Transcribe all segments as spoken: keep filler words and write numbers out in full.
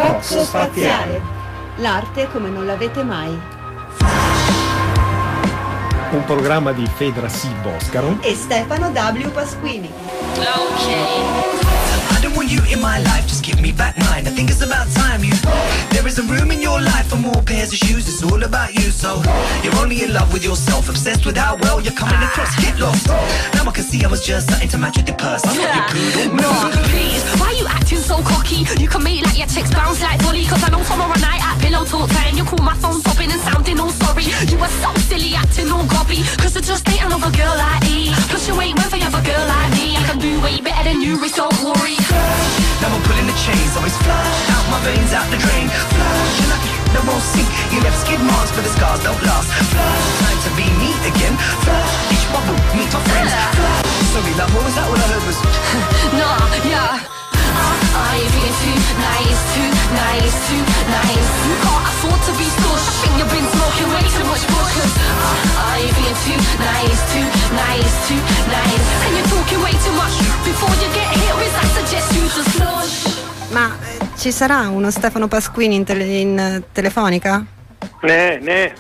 Coxo Spaziale. L'arte come non l'avete mai. Un programma di Fedra C. Boscaro e Stefano W. Pasquini. Okay. I don't want you in my life, just give me back mine. I think it's about time you. There isn't room in your life for more pairs of shoes. It's all about you, so you're only in love with yourself, obsessed with how well you're coming across. Get lost. Now I can see I was just something to match with your purse. I'm not your poodle. No, please, why you acting so cocky? You can make like your chicks bounce like Dolly. Cause I know tomorrow night at pillow talk time you call my phone sobbing and sounding all sorry. You were so silly acting all gobby. Cause I just ain't another girl like me. Plus you ain't one for another girl like me. I can do way better than you, Rich, don't worry. Now I'm pulling the chains, always flush out my veins, out the drain. Flush, you're like you that won't sink. You left skid marks, but the scars don't last. Flush, time to be me again. Flush, each bubble, meet my friends. Flush, sorry love, what was that? What I heard was nah, yeah. Uh, are you being too nice, too nice, too nice? You can't afford to be stush. I think you've been smoking way too much bush. Uh, are you being too nice, too nice, too nice? And you're talking way too much. Before you get hit with, I suggest you to slush. Ma eh, ci sarà uno Stefano Pasquini in, tele, in uh, telefonica? Ne, ne.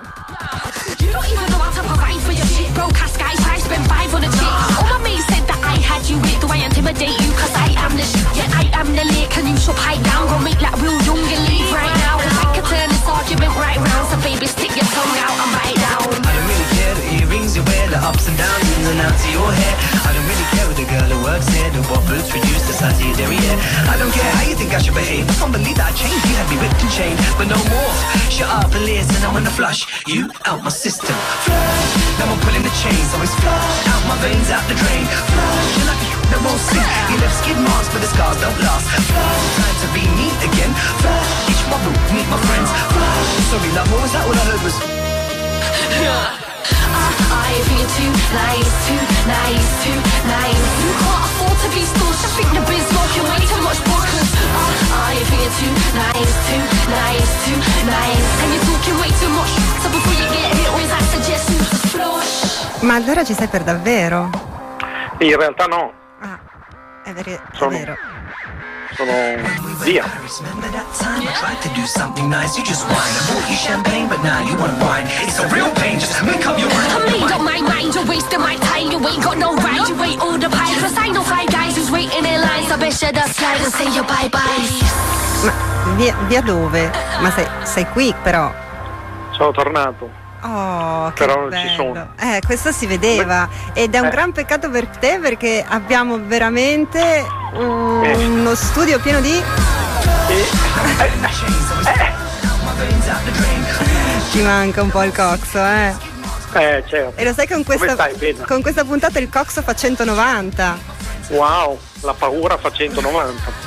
You don't even know how to provide for your shit. Broke ass guys, I spent five on a chick. All my mates said that I had you with. Do I intimidate you? Cause I am the shit. Yeah, I am the lick. And you should pipe down. Go make like real young and leave right now. Cause I could turn this argument right round. So baby, stick your tongue out and bite down. I don't really care the earrings you wear, the ups and downs in and out to your hair. I don't really care with the girl who works here, the what boots reduce the size of your derriere. I don't care how you think I should behave. I can't believe that I changed. You had me whipped and chained, but no more. Shut up and listen, I wanna flush you out my system. Flush, now I'm pulling the chains, always flush out my veins, out the drain. Flush, you're like you that won't sink. You left skid marks, but the scars don't last. Flush, time to be me again. Flush, each bubble, meet my friends. Flush, sorry love, what was that? What I heard was Yeah. Uh, are you being too nice, too nice, too nice? You can't afford to be stush. I think you've been smoking way too much bush. Uh, are you being too nice, too nice, too nice? And you're talking way too much. So before you get hit with, I suggest you to flush. Ma allora ci sei per davvero? In realtà no. Ah, è, veri- è Sono- vero. Sono via. remember that time I tried to do something nice. You just whine. I bought you champagne, but now you want wine. It's a real pain. Just make up your mind. I made up my mind. You're wasting my time. You ain't got no right. You ain't all the pie. Cause I know five guys who's waiting in line. So best shut that slide and say your bye bye. Ma via, via dove? Ma sei, sei qui però. Sono tornato. Oh, che Però non bello. ci sono. Eh, questo si vedeva ed è un Eh. gran peccato per te perché abbiamo veramente un- Eh. uno studio pieno di ci manca un po' il coxo, eh. Eh, certo. E lo sai che con Come questa, stai, Pedro? con questa puntata il coxo fa centonovanta. Wow, la paura fa centonovanta.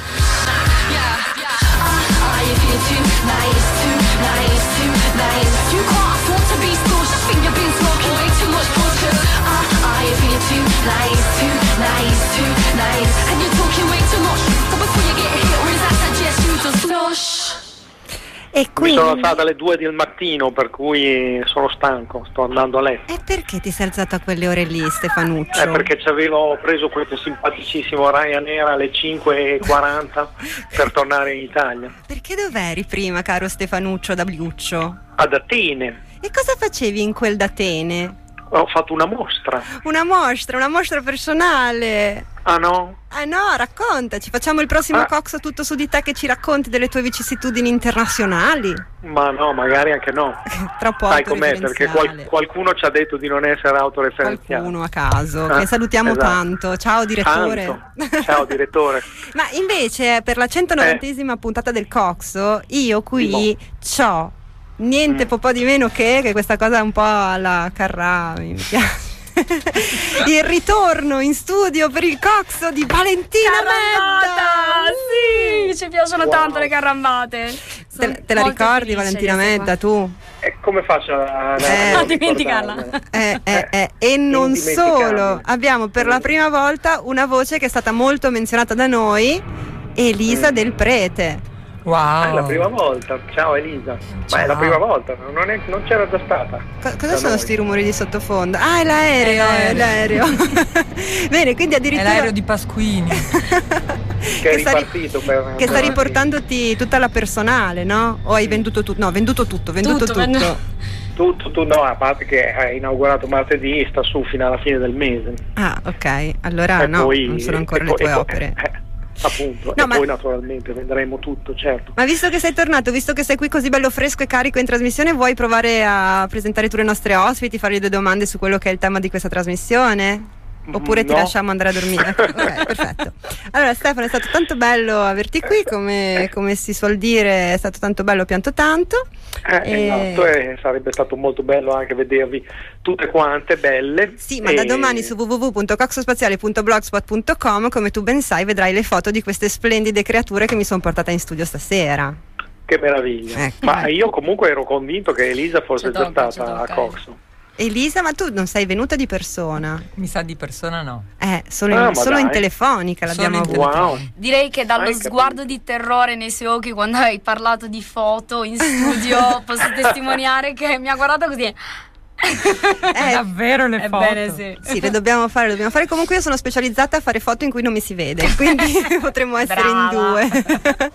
Are you being too nice, too nice, too nice? You can't afford to be stush. I think you've been smoking way too much bush. Uh, are you being too nice, too nice, too nice? And you're talking way too much. So before you get hit with, I suggest you to flush. E Mi quindi sono alzato alle due del mattino, per cui sono stanco, sto andando a letto. e perché ti sei alzato a quelle ore lì, Stefanuccio? Eh, perché ci avevo preso questo simpaticissimo Ryanair alle cinque e quaranta per tornare in Italia. Perché dov'eri prima, caro Stefanuccio da Bliuccio? Ad Atene E cosa facevi in quel d'Atene? ho fatto una mostra. Una mostra, una mostra personale. Ah no? Ah no, raccontaci, facciamo il prossimo Ah. coxo tutto su di te che ci racconti delle tue vicissitudini internazionali. Ma no, magari anche no. Troppo Sai com'è? Perché qual- autoreferenziale. qualcuno ci ha detto di non essere autoreferenziale. Qualcuno a caso, Ah, che salutiamo esatto. tanto. Ciao direttore. Tanto. Ciao direttore. Ma invece per la centonovantesima puntata del coxo io qui c'ho niente Mm. po' di meno che, che questa cosa è un po' alla Carrà, mi piace. Il ritorno in studio per il coxo di Valentina Carambata! Medda. Sì, ci piacciono Wow. tanto le carambate. Sono Te, te la molto ricordi felice Valentina di essere Medda tu? E come faccio a, a, Eh. a A dimenticarla. ricordarmela? Eh, eh, eh, e non Indimenticabile. solo, abbiamo per la prima volta una voce che è stata molto menzionata da noi, Elisa Mm. del Prete. Ah, è la prima volta. Ciao Elisa. Ma è la prima volta, non, è- non c'era già stata. Co- cosa Da sono noi. sti rumori di sottofondo? Ah, è l'aereo, È è l'aereo. Bene, quindi È addirittura l'aereo di Pasquini. che è sta ri- ripartito per, che sta per- riportandoti tutta la personale, no? O hai venduto tutto? No, venduto tutto, venduto Tutto, tutto. venduto. tutto, tu no, a parte che è inaugurato martedì, sta su fino alla fine del mese. Ah, ok. Allora E no, poi- non sono ancora e le poi- tue e poi- opere. eh, appunto, No, e ma- poi naturalmente venderemo tutto, certo. Ma visto che sei tornato, visto che sei qui così bello fresco e carico in trasmissione, vuoi provare a presentare tu le nostre ospiti, fargli due domande su quello che è il tema di questa trasmissione? Oppure ti No. lasciamo andare a dormire? Ok, perfetto. Allora Stefano, è stato tanto bello averti qui, come, come si suol dire, è stato tanto bello, pianto tanto. Eh, E- esatto, e sarebbe stato molto bello anche vedervi tutte quante belle. Sì, ma da E- domani su w w w punto coxospaziale punto blogspot punto com, come tu ben sai, vedrai le foto di queste splendide creature che mi sono portata in studio stasera. Che meraviglia. Ecco. Ma io comunque ero convinto che Elisa fosse C'è già tocca, stata c'è a tocca. Coxo. Elisa, ma tu non sei venuta di persona? Mi sa di persona no. Eh, solo, Ah, in, ma solo in dai. telefonica l'abbiamo Solo in avuta. Wow. Direi che dallo Hai capito. sguardo di terrore nei suoi occhi quando hai parlato di foto in studio posso testimoniare che mi ha guardato così. Eh, Davvero le foto? Ebbene sì. Sì, le dobbiamo fare, le dobbiamo fare. Comunque io sono specializzata a fare foto in cui non mi si vede, quindi potremmo essere Brava. in due.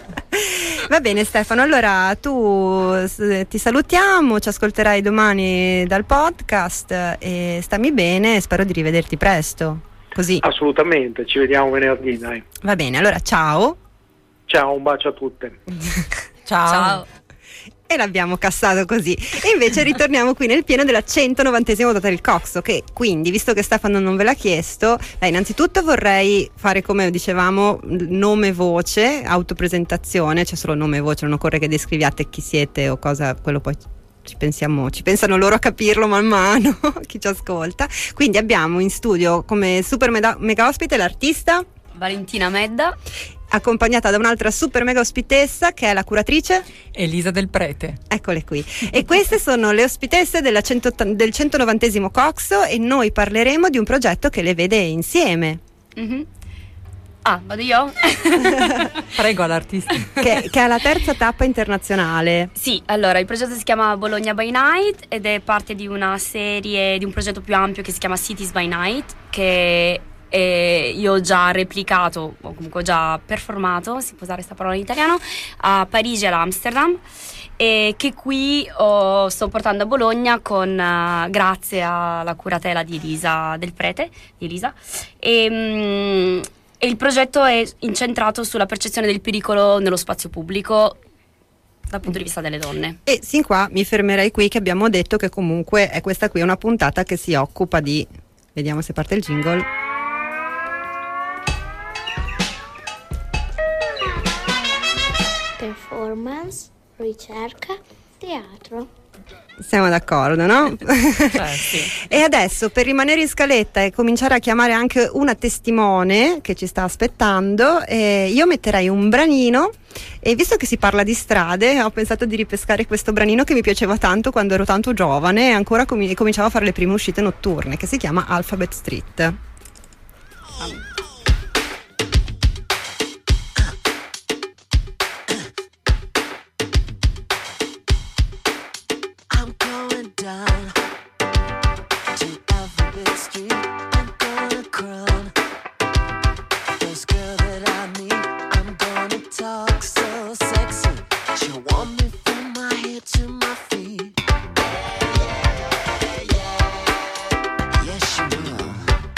Va bene Stefano, allora tu s- ti salutiamo, ci ascolterai domani dal podcast e stammi bene, spero di rivederti presto. Così. Assolutamente, ci vediamo venerdì, dai. Va bene, allora ciao. Ciao, un bacio a tutte. Ciao. Ciao. E l'abbiamo cassato così. E invece ritorniamo qui nel pieno della centonovantesima puntata del Coxo, che quindi, visto che Stefano non ve l'ha chiesto, beh, innanzitutto vorrei fare, come dicevamo, nome voce, autopresentazione, c'è solo nome e voce, non occorre che descriviate chi siete o cosa, quello poi ci pensiamo, ci pensano loro a capirlo man mano, chi ci ascolta. Quindi abbiamo in studio come super mega, mega ospite l'artista, Valentina Medda. accompagnata da un'altra super mega ospitessa che è la curatrice. Elisa del Prete. Eccole qui. E queste sono le ospitesse della centottanta del centonovantesimo Coxo e noi parleremo di un progetto che le vede insieme, Mhm. Ah, vado io? Prego all'artista. che, che è la terza tappa internazionale. Sì, allora il progetto si chiama Bologna by Night ed è parte di una serie, di un progetto più ampio che si chiama Cities by Night, che eh, io ho già replicato, o comunque ho già performato, si può usare questa parola in italiano, a Parigi e ad Amsterdam, e che qui oh, sto portando a Bologna con, uh, grazie alla curatela di Elisa del Prete, di Elisa, e, mm, e il progetto è incentrato sulla percezione del pericolo nello spazio pubblico dal punto di vista delle donne. E sin qua mi fermerei qui, che abbiamo detto che comunque è questa qui è una puntata che si occupa di, vediamo se parte il jingle. Performance, ricerca, teatro. Siamo d'accordo, no? Eh, sì. E adesso, per rimanere in scaletta e cominciare a chiamare anche una testimone che ci sta aspettando, eh, io metterei un branino, e visto che si parla di strade ho pensato di ripescare questo branino che mi piaceva tanto quando ero tanto giovane e ancora com- cominciavo a fare le prime uscite notturne, che si chiama Alphabet Street. I'm going down to Alphabet Street. I'm gonna crown first girl that I meet. I'm gonna talk so sexy. She'll want me from my head to my feet. Yes, she will.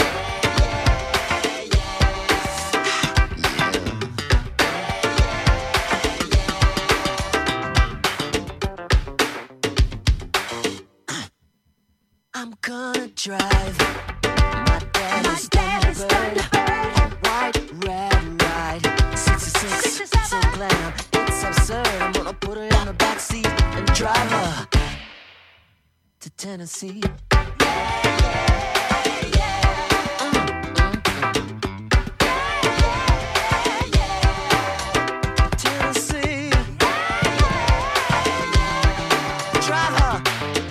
I'm gonna drive my daddy's Thunderbird, a white red ride, sixty-six, so glam, it's absurd. I'm gonna put her in the backseat and drive her to Tennessee. Tennessee, drive her.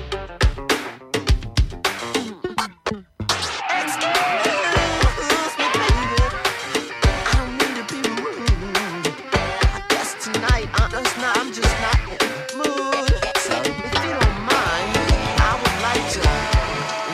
Excuse me, baby. I don't mean to be rude. I guess tonight I'm just not, I'm just not in the mood. So if you don't mind, I would like to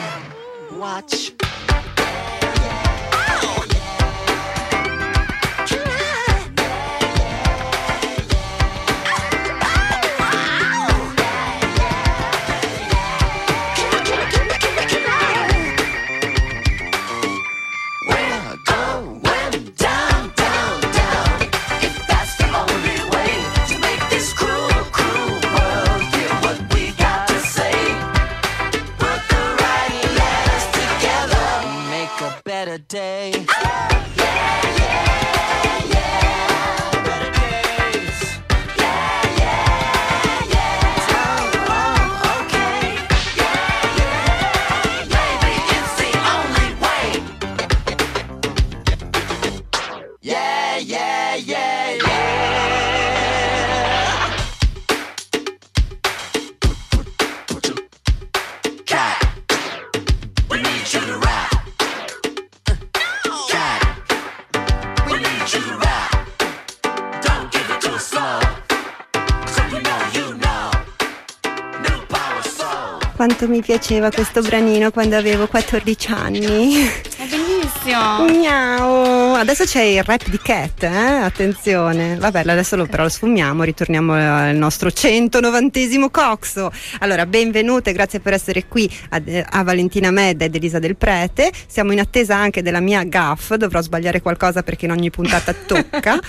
down, down, down. If that's the only way to make this cruel, cruel world hear what we got to say. Put the right letters together, make a better day. Yeah, yeah, yeah. Better days. Yeah, yeah, yeah. Oh, oh, okay. Yeah, yeah. Maybe it's the only way. Yeah, yeah, yeah, yeah. Cat, we need you to rap. Cat, we need you to rap. Don't give it too slow. So you know, you know. New power soul. Quanto mi piaceva questo branino quando avevo quattordici anni. È bellissimo. Miau. Adesso c'è il rap di Cat, eh? Attenzione. Vabbè, adesso lo, però lo sfumiamo, ritorniamo al nostro centonovantesimo Coxo. Allora, benvenute, grazie per essere qui a, a Valentina Medda ed Elisa Del Prete. Siamo in attesa anche della mia gaff, dovrò sbagliare qualcosa perché in ogni puntata tocca.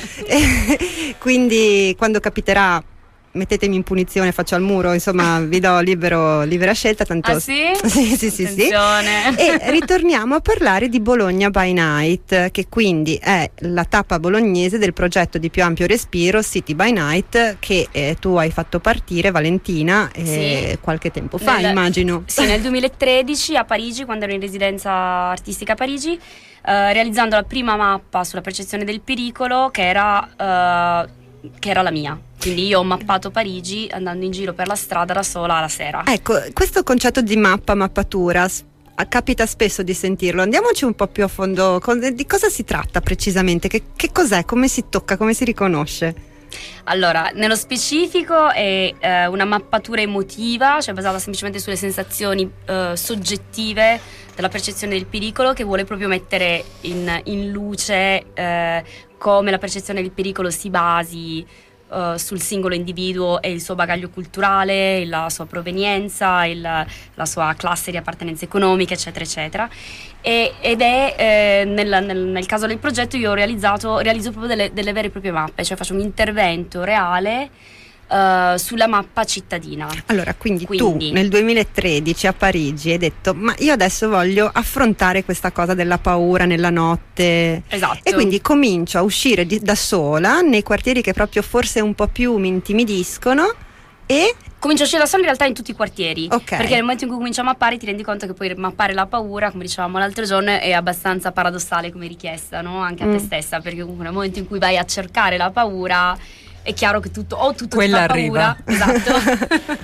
E, quindi quando capiterà mettetemi in punizione, faccio al muro, insomma vi do libero, libera scelta, tanto Ah sì? sì, sì, sì, sì. Attenzione. E ritorniamo a parlare di Bologna by Night, che quindi è la tappa bolognese del progetto di più ampio respiro City by Night, che eh, tu hai fatto partire, Valentina, eh, Sì. qualche tempo fa, Nel- immagino. Sì, nel duemilatredici a Parigi, quando ero in residenza artistica a Parigi, eh, realizzando la prima mappa sulla percezione del pericolo, che era, eh, che era la mia. Quindi io ho mappato Parigi andando in giro per la strada da sola la sera. Ecco, questo concetto di mappa, mappatura, s- capita spesso di sentirlo. Andiamoci un po' più a fondo. Con- di cosa si tratta precisamente? Che, che cos'è? Come si tocca? Come si riconosce? Allora, nello specifico è eh, una mappatura emotiva, cioè basata semplicemente sulle sensazioni eh, soggettive della percezione del pericolo, che vuole proprio mettere in, in luce eh, come la percezione del pericolo si basi eh, sul singolo individuo e il suo bagaglio culturale, la sua provenienza, il- la sua classe di appartenenza economica, eccetera, eccetera. E- ed è eh, nel, nel- nel caso del progetto io ho realizzato realizzo proprio delle, delle vere e proprie mappe, cioè faccio un intervento reale eh, sulla mappa cittadina. Allora, quindi, Quindi- tu nel duemilatredici a Parigi hai detto: ma io adesso voglio affrontare questa cosa della paura nella notte. Esatto. E quindi comincio a uscire di- da sola nei quartieri che proprio forse un po' più mi intimidiscono e Comincio a uscire da sola in realtà in tutti i quartieri, Ok. perché nel momento in cui cominci a mappare ti rendi conto che poi mappare la paura, come dicevamo l'altro giorno, è abbastanza paradossale come richiesta, no? Anche a te Mm. stessa, perché comunque nel momento in cui vai a cercare la paura è chiaro che tutto o tutto Quella ti fa arriva. paura, esatto.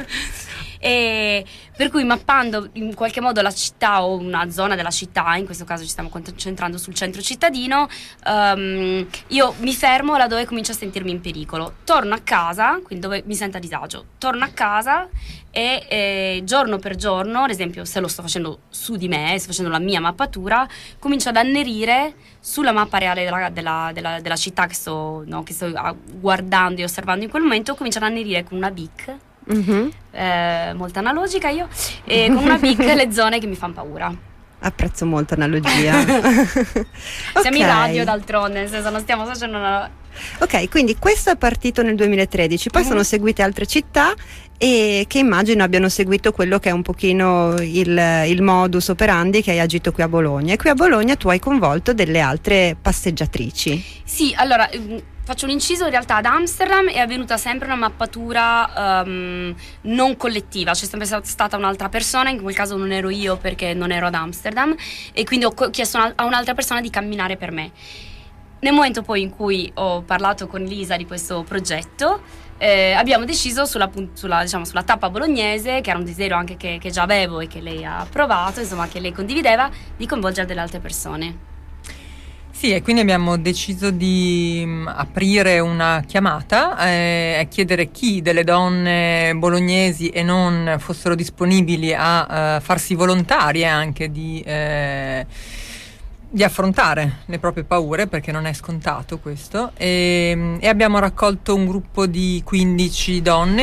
E per cui mappando in qualche modo la città o una zona della città, in questo caso ci stiamo concentrando sul centro cittadino, ehm, io mi fermo laddove comincio a sentirmi in pericolo, torno a casa, quindi dove mi sento a disagio, torno a casa e eh, giorno per giorno, ad esempio se lo sto facendo su di me, sto facendo la mia mappatura, comincio ad annerire sulla mappa reale della, della, della, della città che sto, no, che sto ah, guardando e osservando in quel momento, comincio ad annerire con una bic, Mhm. eh, molto analogica io, e con una bic le zone che mi fanno paura. apprezzo molto analogia. Siamo Ok. in radio d'altronde, nel senso non stiamo facendo una... Ok, quindi questo è partito nel duemilatredici, poi Mhm. sono seguite altre città e che immagino abbiano seguito quello che è un pochino il, il modus operandi che hai agito qui a Bologna. E qui a Bologna tu hai coinvolto delle altre passeggiatrici. Sì, allora ehm, faccio un inciso, in realtà ad Amsterdam è avvenuta sempre una mappatura ehm, non collettiva, c'è sempre sta- stata un'altra persona, in quel caso non ero io perché non ero ad Amsterdam, e quindi ho co- chiesto una- a un'altra persona di camminare per me. Nel momento poi in cui ho parlato con Lisa di questo progetto, eh, abbiamo deciso sulla, pun- sulla, diciamo, sulla tappa bolognese, che era un desiderio anche che, che già avevo e che lei ha approvato, insomma che lei condivideva, di coinvolgere delle altre persone. Sì, e quindi abbiamo deciso di mh, aprire una chiamata eh, e chiedere chi delle donne bolognesi e non fossero disponibili a eh, farsi volontarie anche di, eh, di affrontare le proprie paure, perché non è scontato questo, e, e abbiamo raccolto un gruppo di quindici donne,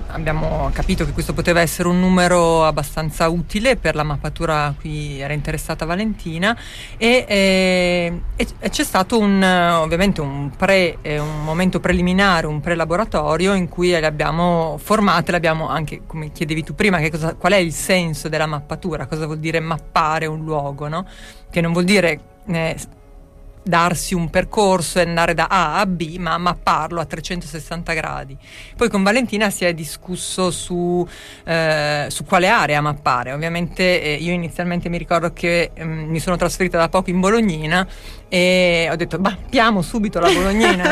abbiamo capito che questo poteva essere un numero abbastanza utile per la mappatura a cui era interessata Valentina, e, e, e c'è stato un, ovviamente un, pre, un momento preliminare, un pre-laboratorio in cui le abbiamo formate, le abbiamo anche, come chiedevi tu prima, che cosa, qual è il senso della mappatura, cosa vuol dire mappare un luogo, no? Che non vuol dire eh, darsi un percorso e andare da A a B, ma mapparlo a trecentosessanta gradi. Poi con Valentina si è discusso su, eh, su quale area mappare. Ovviamente eh, io inizialmente mi ricordo che eh, mi sono trasferita da poco in Bolognina e ho detto mappiamo subito la Bolognina.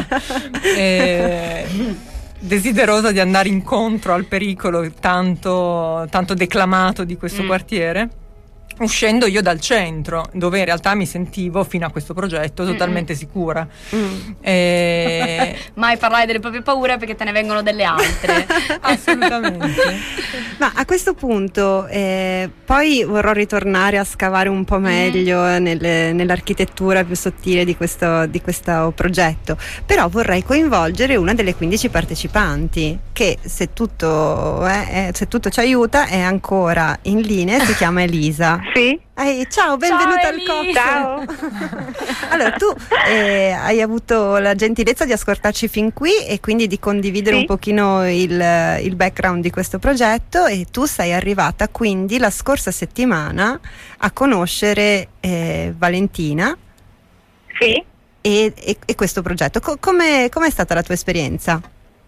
e, desiderosa di andare incontro al pericolo tanto, tanto declamato di questo mm. quartiere, uscendo io dal centro, dove in realtà mi sentivo fino a questo progetto totalmente Mm-mm. sicura. Mm. E... mai parlare delle proprie paure perché te ne vengono delle altre. Assolutamente. Ma a questo punto eh, poi vorrò ritornare a scavare un po' meglio mm. nelle, nell'architettura più sottile di questo, di questo progetto, però vorrei coinvolgere una delle quindici partecipanti che, se tutto, eh, se tutto ci aiuta, è ancora in linea, si chiama Elisa. Sì. Ehi, ciao, benvenuta ciao, al Cox. Ciao. Allora, tu eh, hai avuto la gentilezza di ascoltarci fin qui e quindi di condividere sì. un pochino il, il background di questo progetto, e tu sei arrivata quindi la scorsa settimana a conoscere eh, Valentina. Sì. E, e, e questo progetto. Co- come è stata la tua esperienza?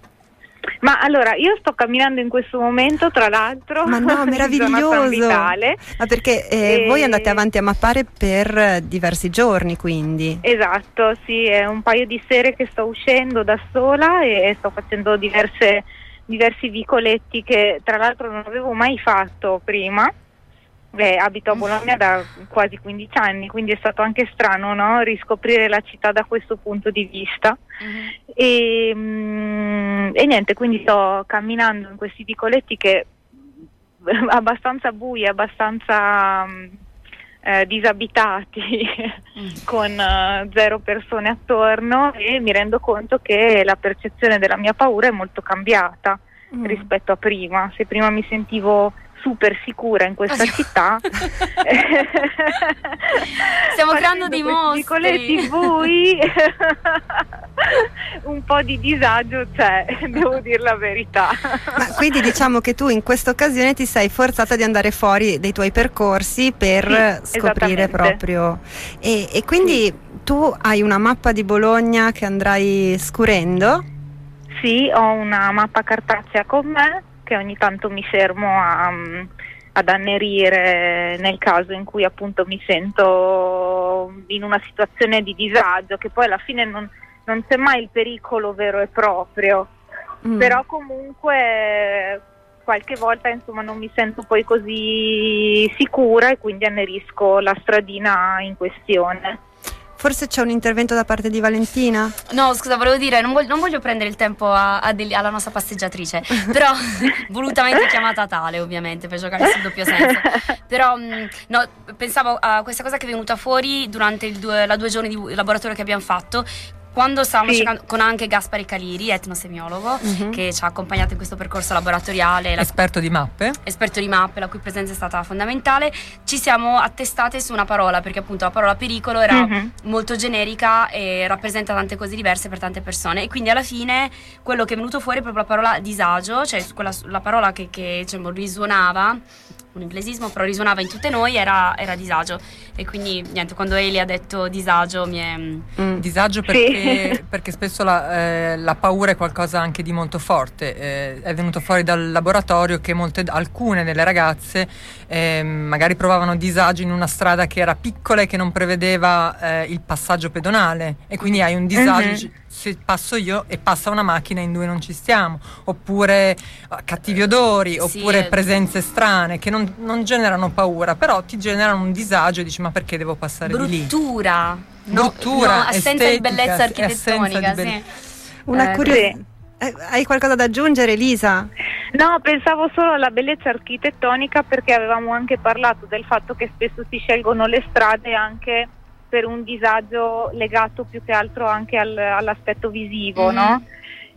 Ma allora, io sto camminando in questo momento, tra l'altro. Ma no, meraviglioso! Ma perché eh, e... voi andate avanti a mappare per diversi giorni, quindi? Esatto, sì, è un paio di sere che sto uscendo da sola e sto facendo diverse, diversi vicoletti che tra l'altro non avevo mai fatto prima. Beh, abito a Bologna da quasi quindici anni, quindi è stato anche strano, no? Riscoprire la città da questo punto di vista. Uh-huh. E, mm, e niente, quindi sto camminando in questi vicoletti che abbastanza bui, abbastanza eh, disabitati, uh-huh. con uh, zero persone attorno, e mi rendo conto che la percezione della mia paura è molto cambiata uh-huh. rispetto a prima. Se prima mi sentivo super sicura in questa città, stiamo creando dei mostri, vicoletti bui, un po' di disagio c'è, devo dire la verità. Ma quindi diciamo che tu in questa occasione ti sei forzata di andare fuori dei tuoi percorsi per sì, scoprire proprio e, e quindi sì. Tu hai una mappa di Bologna che andrai scurendo? Sì, ho una mappa cartacea con me che ogni tanto mi fermo a, ad annerire nel caso in cui appunto mi sento in una situazione di disagio, che poi alla fine non, non c'è mai il pericolo vero e proprio, mm. però comunque qualche volta insomma non mi sento poi così sicura e quindi annerisco la stradina in questione. Forse c'è un intervento da parte di Valentina? No, scusa, volevo dire, non voglio, non voglio prendere il tempo a, a degli, alla nostra passeggiatrice, però volutamente chiamata tale, ovviamente, per giocare sul doppio senso. Però no, pensavo a questa cosa che è venuta fuori durante il due, la due giorni di laboratorio che abbiamo fatto, quando stavamo sì. cercando con anche Gaspare Caliri, etnosemiologo, uh-huh. che ci ha accompagnato in questo percorso laboratoriale, esperto di mappe esperto di mappe, la cui presenza è stata fondamentale. Ci siamo attestate su una parola, perché appunto la parola pericolo era uh-huh. molto generica e rappresenta tante cose diverse per tante persone, e quindi alla fine quello che è venuto fuori è proprio la parola disagio, cioè quella, la parola che, che diciamo, risuonava, un inglesismo, però risuonava in tutte noi, era, era disagio. E quindi niente, quando Eli ha detto disagio mi è... Mm. Disagio perché, sì. perché spesso la, eh, la paura è qualcosa anche di molto forte. Eh, è venuto fuori dal laboratorio che molte, alcune delle ragazze eh, magari provavano disagio in una strada che era piccola e che non prevedeva eh, il passaggio pedonale, e quindi hai un disagio, mm-hmm. se passo io e passa una macchina in due non ci stiamo, oppure cattivi odori, oppure sì, presenze strane che non, non generano paura, però ti generano un disagio e dici ma perché devo passare bruttura. di lì? Bruttura, bruttura, no, assenza estetica, di bellezza architettonica, di be- sì. Una eh, curiosità. sì. Eh, hai qualcosa da aggiungere, Elisa? No, pensavo solo alla bellezza architettonica, perché avevamo anche parlato del fatto che spesso si scelgono le strade anche per un disagio legato più che altro anche al, all'aspetto visivo, mm-hmm. no?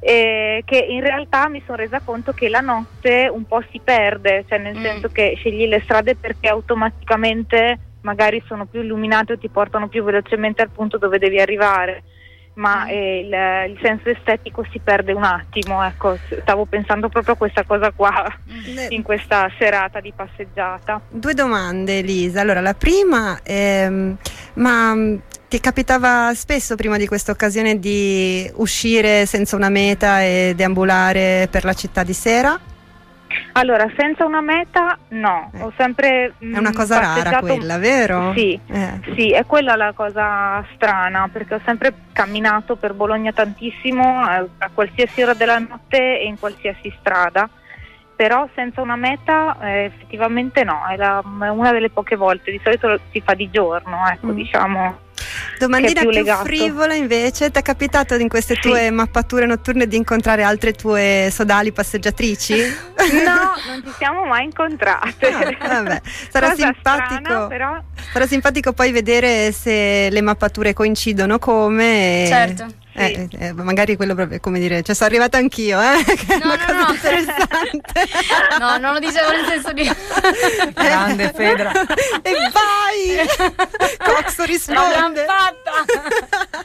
eh, che in realtà mi sono resa conto che la notte un po' si perde, cioè nel Mm. senso che scegli le strade perché automaticamente magari sono più illuminate o ti portano più velocemente al punto dove devi arrivare, ma eh, il, il senso estetico si perde un attimo, ecco, stavo pensando proprio a questa cosa qua in questa serata di passeggiata. Due domande, Elisa. Allora, la prima, ehm, ma mh, ti capitava spesso prima di questa occasione di uscire senza una meta e deambulare per la città di sera? Allora, senza una meta no, Eh. ho sempre È una mh, cosa rara passeggiato- quella, vero? Sì, Eh. sì, è quella la cosa strana, perché ho sempre camminato per Bologna tantissimo, eh, a qualsiasi ora della notte e in qualsiasi strada, però senza una meta eh, effettivamente no, è, la- è una delle poche volte, di solito si fa di giorno, ecco, Mm. diciamo. Domandina che è più più, legato. frivola invece, ti è capitato in queste Sì. tue mappature notturne di incontrare altre tue sodali passeggiatrici? No, non ci siamo mai incontrate. Ah, vabbè, sarà Cosa simpatico. strana, però. Sarà simpatico poi vedere se le mappature coincidono come. Certo. Eh, eh, magari quello proprio, come dire, cioè sono arrivata anch'io, eh? Che è No, una no, cosa no. interessante. No, non lo dicevo nel senso di... Grande Fedra. E vai! Coxo L'abbiamo risponde. fatta!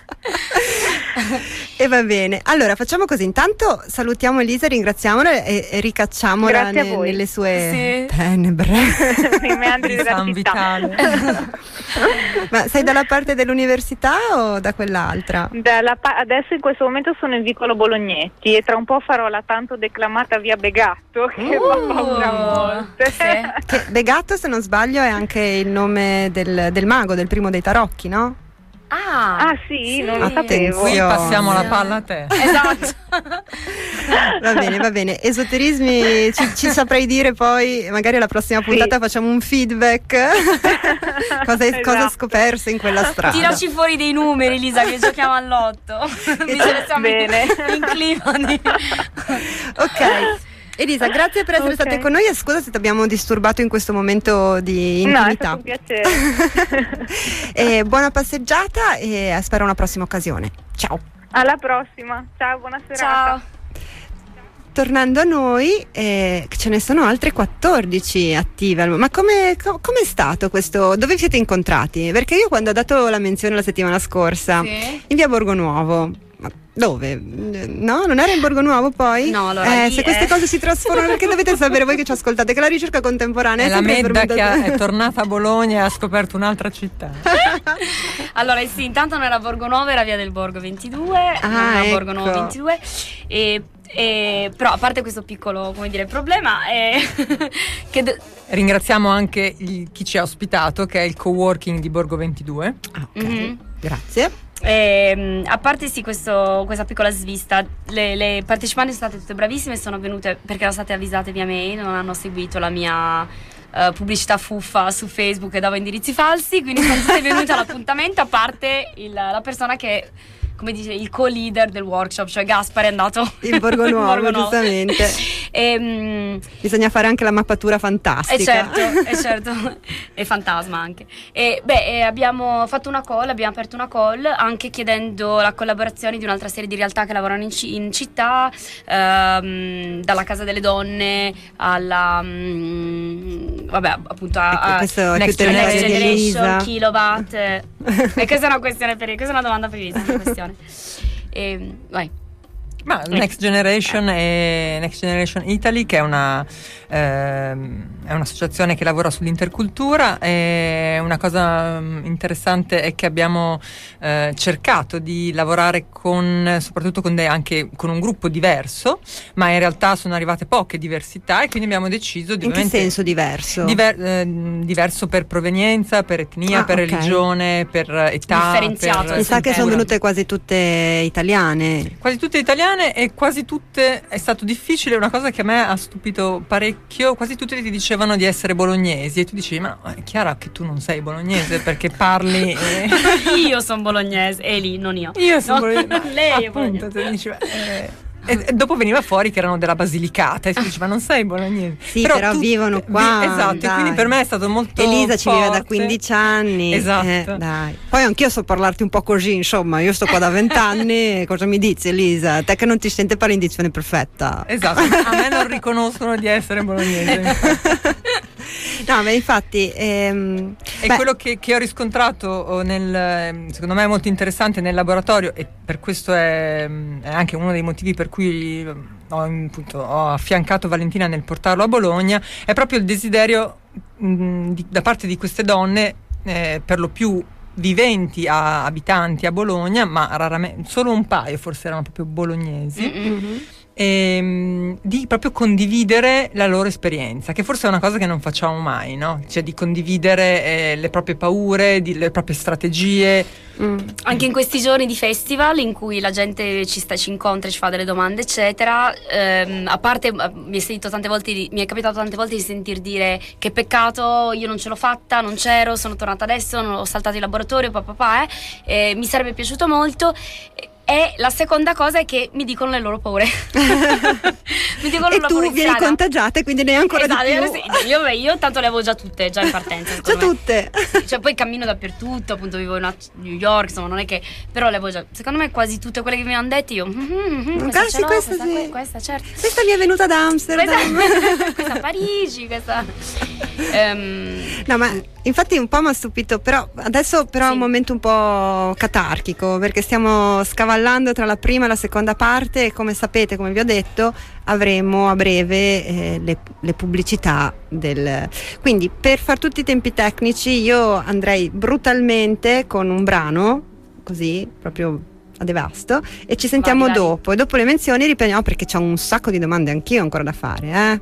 E va bene. Allora facciamo così. Intanto salutiamo Elisa, ringraziamola e, e ricacciamola Grazie a ne- voi. nelle sue Sì. tenebre. Nei meandri Di della San città. Vitale. Ma sei dalla parte dell'università o da quell'altra? Dalla pa- adesso in questo momento sono in vicolo Bolognetti e tra un po' farò la tanto declamata via Begatto che Uh, fa paura molte. sì. Che Begatto, se non sbaglio, è anche il nome del, del mago, del primo dei tarocchi, no? Ah, Ah sì, non lo Attenzione. sapevo. Qui passiamo la Sì. palla a te. esatto. Va bene, va bene. Esoterismi ci, ci saprai dire poi, magari alla prossima puntata Sì. facciamo un feedback. cosa, hai, cosa hai Esatto. scoperto in quella strada? Tiraci fuori dei numeri, Lisa, che giochiamo all'otto. Visto che siamo in- Bene. in clima di... Ok. Elisa, grazie per essere Ok. stata con noi e scusa se ti abbiamo disturbato in questo momento di No, è intimità. stato un piacere. E buona passeggiata e spero una prossima occasione. Ciao. Alla prossima. Ciao, buona serata. Ciao. Tornando a noi, eh, ce ne sono altre quattordici attive. al- Ma come co- com'è stato questo? Dove vi siete incontrati? Perché io quando ho dato la menzione la settimana scorsa Sì. in via Borgo Nuovo. Ma dove? No, non era in Borgo Nuovo poi? No, allora eh, lì se queste è- cose si trasformano, perché dovete sapere voi che ci ascoltate che la ricerca contemporanea È è, la sempre Medda che ha- fermentata- è tornata a Bologna e ha scoperto un'altra città. Allora, sì, intanto non era Borgo Nuovo, era via del Borgo ventidue, Ah, non era ecco. Borgo Nuovo ventidue. E, e- però a parte questo piccolo, come dire, problema è che d- Ringraziamo anche il- chi ci ha ospitato, che è il coworking di Borgo ventidue. Ah, ok. Mhm. Grazie. Ehm, a parte sì, questo, questa piccola svista, le, le partecipanti sono state tutte bravissime, sono venute perché erano state avvisate via mail, non hanno seguito la mia eh, pubblicità fuffa su Facebook che dava indirizzi falsi, quindi sono tutte venute all'appuntamento, a parte il- la persona che, come dice, il co-leader del workshop, cioè Gaspare è andato In Borgo in Nuovo, Borgo Nuovo. giustamente. Ehm, Bisogna fare anche la mappatura fantastica. eh certo, eh certo, e fantasma anche. E beh, eh, abbiamo fatto una call, abbiamo aperto una call anche chiedendo la collaborazione di un'altra serie di realtà che lavorano in, ci- in città, ehm, dalla Casa delle Donne alla, mm, vabbè, appunto a, Ecco, a questo è Next più territorio Next di Generation, Elisa. Kilowatt. eh. E questa è una questione per questa è una domanda per Elisa, una questione. E, vai. Ma Next Generation e Next Generation Italy, che è una ehm, è un'associazione che lavora sull'intercultura, e una cosa mm, interessante è che abbiamo eh, cercato di lavorare con soprattutto con dei, anche con un gruppo diverso, ma in realtà sono arrivate poche diversità e quindi abbiamo deciso di In che ovviamente- senso diverso? Diver- eh, diverso per provenienza, per etnia, Ah, per ok. religione, per età. Differenziato, per Mi sa che sono cultura. venute quasi tutte italiane. Quasi tutte italiane e quasi tutte è stato difficile, una cosa che a me ha stupito parecchio, quasi tutte ti dicevano di essere bolognesi e tu dicevi ma no, è chiaro che tu non sei bolognese perché parli eh, Io sono bolognese, e lì, non io. io sono No, bolognese. lei è Appunto, bolognese. tu dici, eh, e, e dopo veniva fuori che erano della Basilicata e si diceva: ma non sei bolognese? Sì, però, però tu, vivono qua. Vi, esatto, dai. E quindi per me è stato molto Elisa ci forte. vive da quindici anni. Esatto. Eh, dai. Poi anch'io so parlarti un po' così, insomma, io sto qua da vent'anni. Cosa mi dici, Elisa? Te che non ti sente per l'indizione perfetta. Esatto, a me non riconoscono di essere bolognese. No, ma infatti ehm, è beh. quello che, che ho riscontrato nel, secondo me è molto interessante nel laboratorio, e per questo è, è anche uno dei motivi per cui ho, appunto, ho affiancato Valentina nel portarlo a Bologna, è proprio il desiderio mh, di, da parte di queste donne, eh, per lo più viventi a abitanti a Bologna, ma raramente, solo un paio forse erano proprio bolognesi. Mm-hmm. E, di proprio condividere la loro esperienza, che forse è una cosa che non facciamo mai, no? Cioè di condividere eh, le proprie paure, di, le proprie strategie. Mm. Anche in questi giorni di festival in cui la gente ci, sta, ci incontra, ci fa delle domande eccetera, ehm, a parte mi è sentito tante volte di, mi è capitato tante volte di sentir dire: che peccato, io non ce l'ho fatta, non c'ero, sono tornata adesso, non ho saltato il laboratorio, papà, papà, eh. eh, mi sarebbe piaciuto molto. E la seconda cosa è che mi dicono le loro paure. Mi dicono e le tu paure vieni contagiata e quindi ne hai ancora esatto, di più. Io, io, io tanto le avevo già tutte, già in partenza. Già tutte. Cioè poi cammino dappertutto, appunto vivo a New York, insomma non è che... Però le avevo già... Secondo me quasi tutte quelle che mi hanno detto io... Mm-hmm, questa, ah, sì, questa, questa, sì. questa, certo. Questa mi è venuta da Amsterdam. Questa, questa a Parigi, questa... Um, no ma infatti un po' mi ha stupito, però adesso però sì. È un momento un po' catarchico perché stiamo scavallando tra la prima e la seconda parte e come sapete, come vi ho detto, avremo a breve eh, le, le pubblicità del... Quindi per far tutti i tempi tecnici io andrei brutalmente con un brano così proprio a devasto e ci sentiamo vai, dopo vai. E dopo le menzioni riprendiamo perché c'ho un sacco di domande anch'io ancora da fare, eh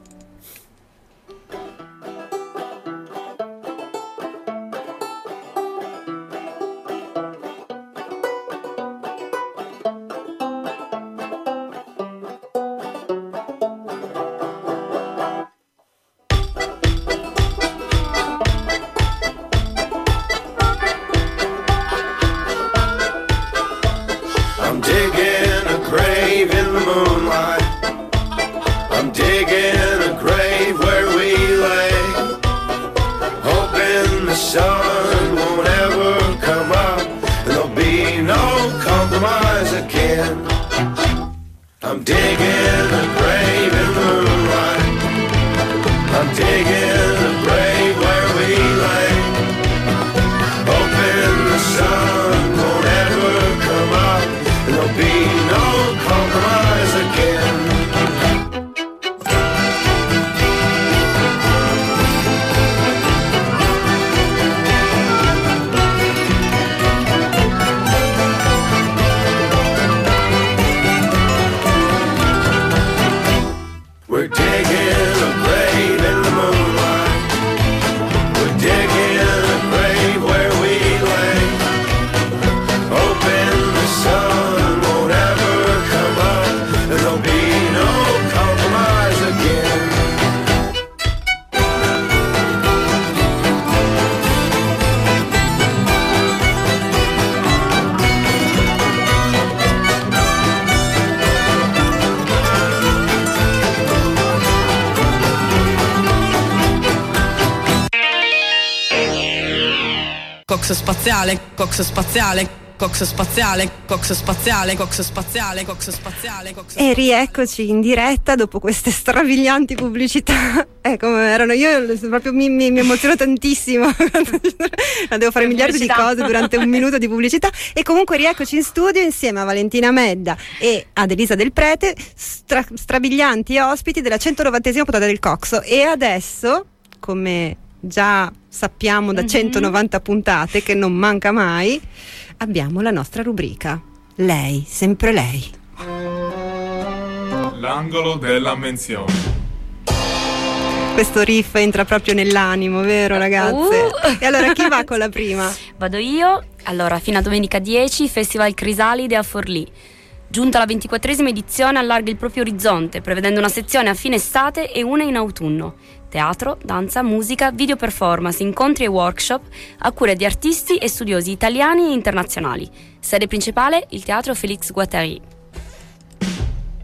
Cox spaziale, cox spaziale, cox spaziale, cox spaziale, cox spaziale, cox spaziale, cox spaziale. E rieccoci in diretta dopo queste strabilianti pubblicità. Eh, come erano, io proprio mi, mi, mi emoziono tantissimo. Devo fare miliardi di cose durante un minuto di pubblicità. E comunque rieccoci in studio insieme a Valentina Medda e ad Elisa Del Prete, stra, strabilianti ospiti della centonovantesima puntata del Coxo. E adesso, come già sappiamo da centonovanta mm-hmm. puntate, che non manca mai, abbiamo la nostra rubrica Lei, sempre lei. L'angolo della menzione. Questo riff entra proprio nell'animo, vero ragazze? Uh. E allora chi va con la prima? Vado io. Allora, fino a domenica dieci, Festival Crisalide a Forlì. Giunta la ventiquattresima edizione, allarga il proprio orizzonte, prevedendo una sezione a fine estate e una in autunno. Teatro, danza, musica, video performance, incontri e workshop a cura di artisti e studiosi italiani e internazionali. Sede principale, il Teatro Félix Guattari.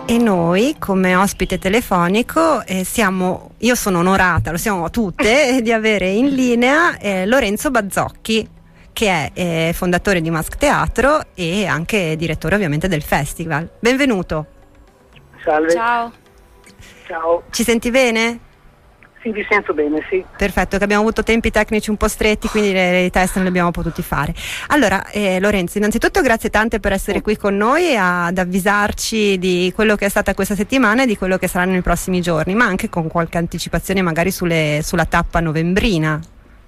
E noi come ospite telefonico eh, siamo, io sono onorata, lo siamo tutte, di avere in linea eh, Lorenzo Bazzocchi, che è eh, fondatore di Mask Teatro e anche direttore ovviamente del festival. Benvenuto. Salve. Ciao. Ciao. Ci senti bene? Sì, vi sento bene, sì. Perfetto, che abbiamo avuto tempi tecnici un po' stretti, quindi le, i test non li abbiamo potuti fare. Allora, eh, Lorenzo, innanzitutto grazie tante per essere qui con noi e ad avvisarci di quello che è stata questa settimana e di quello che saranno i prossimi giorni, ma anche con qualche anticipazione magari sulle, sulla tappa novembrina.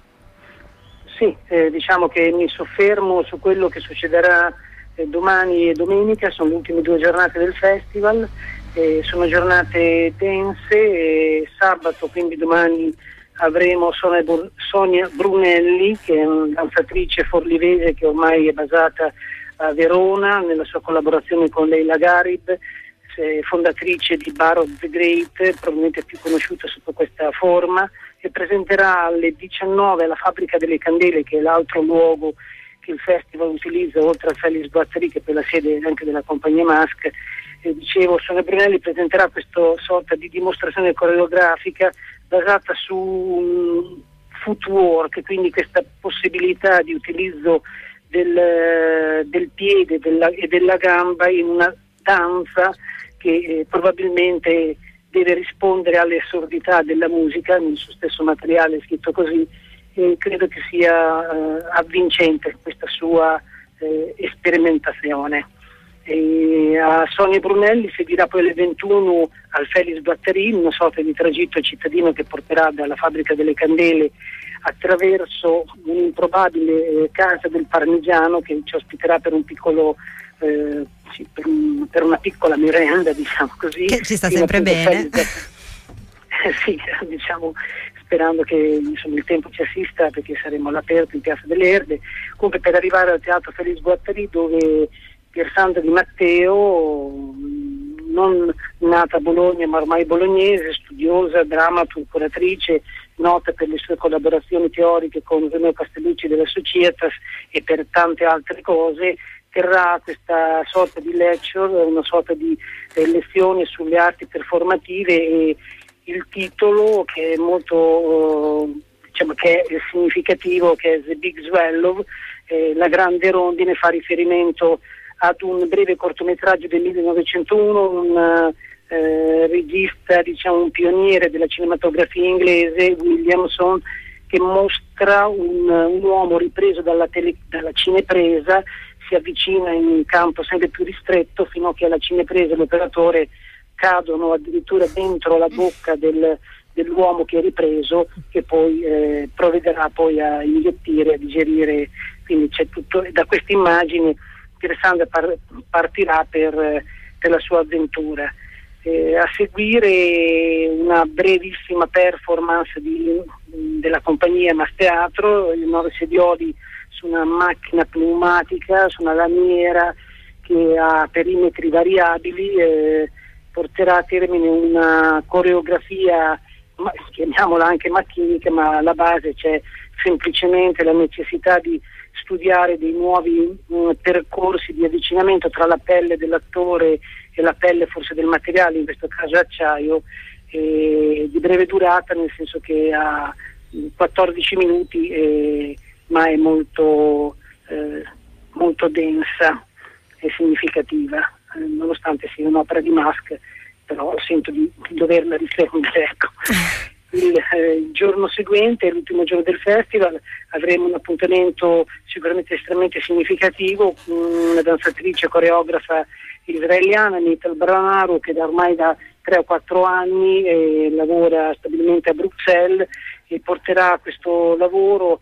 Sì, eh, diciamo che mi soffermo su quello che succederà eh, domani e domenica, sono le ultime due giornate del festival. Eh, sono giornate dense, e sabato, quindi domani, avremo Sonia, Bur- Sonia Brunelli, che è una danzatrice forlivese che ormai è basata a Verona, nella sua collaborazione con Leila Garib, eh, fondatrice di Bar of the Great, probabilmente più conosciuta sotto questa forma, e presenterà alle diciannove alla Fabbrica delle Candele, che è l'altro luogo che il festival utilizza, oltre al Félix Boistery, che è per la sede anche della compagnia Mask. Eh, dicevo, Sonia Brunelli presenterà questa sorta di dimostrazione coreografica basata su um, footwork, quindi questa possibilità di utilizzo del, del piede della, e della gamba in una danza che eh, probabilmente deve rispondere alle assurdità della musica, nel suo stesso materiale è scritto così, e credo che sia eh, avvincente questa sua eh, sperimentazione. E a Sonia Brunelli seguirà poi alle ventuno al Félix Boistery, una sorta di tragitto cittadino che porterà dalla Fabbrica delle Candele attraverso un'improbabile eh, casa del Parmigiano, che ci ospiterà per un piccolo eh, sì, per, un, per una piccola merenda, diciamo così, che ci sta sempre bene. Eh, sì, diciamo, sperando che insomma, il tempo ci assista, perché saremo all'aperto in Piazza delle Erbe. Comunque, per arrivare al Teatro Félix Boistery, dove Piersandra Di Matteo, non nata a Bologna ma ormai bolognese, studiosa, drammaturga, curatrice, nota per le sue collaborazioni teoriche con Romeo Castellucci della Societas e per tante altre cose, terrà questa sorta di lecture, una sorta di eh, lezione sulle arti performative, e il titolo, che è molto eh, diciamo che è significativo, che è The Big Swallow, eh, la grande rondine, fa riferimento ad un breve cortometraggio del millenovecentouno, un eh, regista, diciamo un pioniere della cinematografia inglese, Williamson, che mostra un, un uomo ripreso dalla, tele, dalla cinepresa, si avvicina in un campo sempre più ristretto fino a che alla cinepresa l'operatore cadono addirittura dentro la bocca del, dell'uomo che è ripreso, che poi eh, provvederà poi a inghiottire, a digerire. Quindi c'è tutto, da questa immagine Piersandra par- partirà per, per la sua avventura. Eh, a seguire una brevissima performance di, della compagnia Mask Teatro, i nove sedioli su una macchina pneumatica, su una lamiera che ha perimetri variabili, eh, porterà a termine una coreografia, ma, chiamiamola anche macchinica, ma alla base c'è semplicemente la necessità di studiare dei nuovi mh, percorsi di avvicinamento tra la pelle dell'attore e la pelle forse del materiale, in questo caso acciaio, eh, di breve durata, nel senso che ha quattordici minuti, eh, ma è molto, eh, molto densa e significativa, eh, nonostante sia un'opera di Mask, però sento di, di doverla riflettere, ecco. Il, eh, il giorno seguente, l'ultimo giorno del festival, avremo un appuntamento sicuramente estremamente significativo, una danzatrice coreografa israeliana, Nital Branaru, che da ormai da tre o quattro anni eh, lavora stabilmente a Bruxelles, e porterà questo lavoro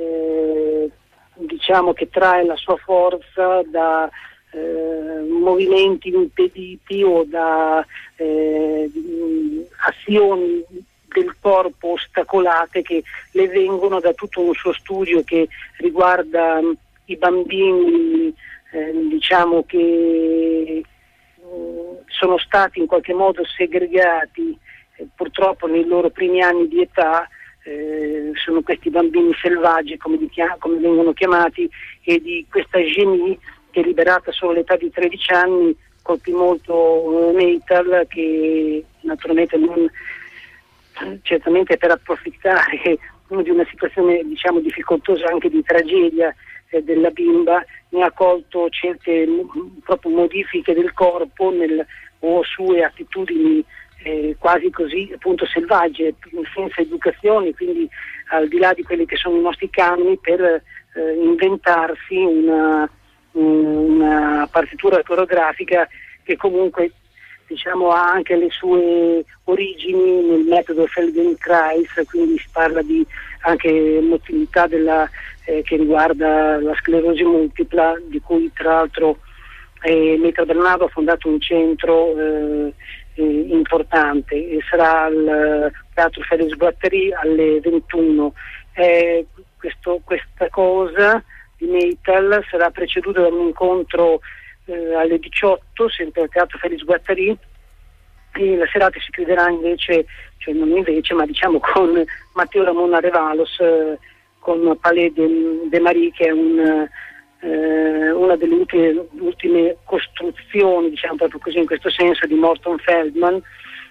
eh, diciamo che trae la sua forza da eh, movimenti impediti o da eh, azioni del corpo ostacolate che le vengono da tutto un suo studio che riguarda um, i bambini eh, diciamo che uh, sono stati in qualche modo segregati eh, purtroppo nei loro primi anni di età, eh, sono questi bambini selvaggi come, di chia- come vengono chiamati, e di questa Genie che liberata solo all'età di tredici anni colpì molto metal, che naturalmente non certamente per approfittare di una situazione diciamo difficoltosa, anche di tragedia eh, della bimba, ne ha colto certe proprio modifiche del corpo nel, o sue attitudini eh, quasi così appunto selvagge, senza educazione, quindi al di là di quelli che sono i nostri canoni, per eh, inventarsi una, una partitura coreografica che comunque diciamo ha anche le sue origini nel metodo Feldenkrais, quindi si parla di anche motilità della, eh, che riguarda la sclerosi multipla, di cui tra l'altro eh, Meta Bernardo ha fondato un centro eh, eh, importante, e sarà al Teatro Félix Guattari alle ventuno. Eh, questo, questa cosa di metal sarà preceduta da un incontro Eh, alle diciotto, sempre al Teatro Félix Guattari, e la serata si chiuderà invece, cioè non invece, ma diciamo con Matteo Ramon Arevalos, eh, con Palais de, de Marie, che è un, eh, una delle ultime, ultime costruzioni, diciamo proprio così in questo senso, di Morton Feldman,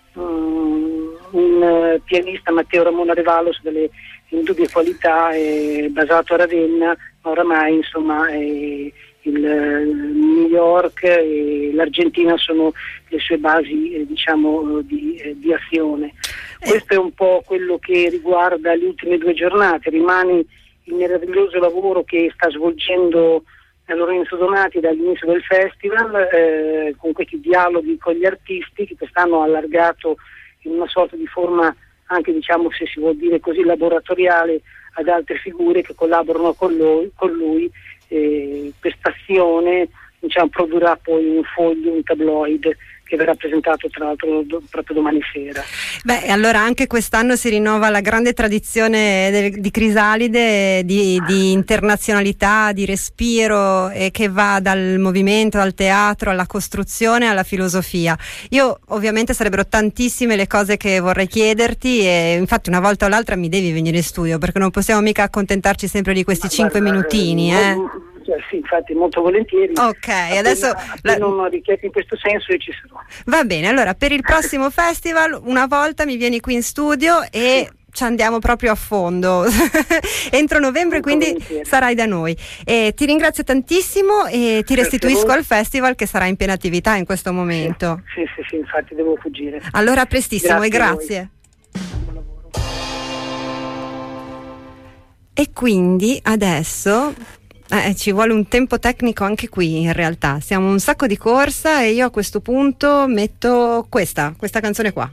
um, un uh, pianista, Matteo Ramon Arevalos, delle indubbie qualità, è basato a Ravenna, ma oramai insomma è il New York e l'Argentina sono le sue basi eh, diciamo di, eh, di azione. Questo è un po' quello che riguarda le ultime due giornate. Rimane il meraviglioso lavoro che sta svolgendo Lorenzo Donati dall'inizio del festival, eh, con questi dialoghi con gli artisti, che quest'anno ha allargato in una sorta di forma anche, diciamo, se si vuol dire così, laboratoriale, ad altre figure che collaborano con lui, con lui. Eh, questa azione diciamo, produrrà poi un foglio, un tabloid, che verrà presentato tra l'altro do, proprio domani sera. Beh, allora anche quest'anno si rinnova la grande tradizione del, di Crisalide, di, di internazionalità, di respiro, e che va dal movimento al teatro, alla costruzione, alla filosofia. Io ovviamente sarebbero tantissime le cose che vorrei chiederti, e infatti una volta o l'altra mi devi venire in studio, perché non possiamo mica accontentarci sempre di questi cinque minutini, eh. Sì, infatti molto volentieri. Ok, appena, adesso appena la... una richiesta in questo senso io ci sarò. Va bene, allora per il prossimo festival una volta mi vieni qui in studio e ci andiamo proprio a fondo. Entro novembre, quindi volentieri sarai da noi. E ti ringrazio tantissimo e ti restituisco al festival, che sarà in piena attività in questo momento. Sì, sì, sì, sì, infatti devo fuggire. Allora a prestissimo, grazie e grazie. E quindi adesso Eh, ci vuole un tempo tecnico anche qui, in realtà siamo un sacco di corsa, e io a questo punto metto questa, questa canzone qua.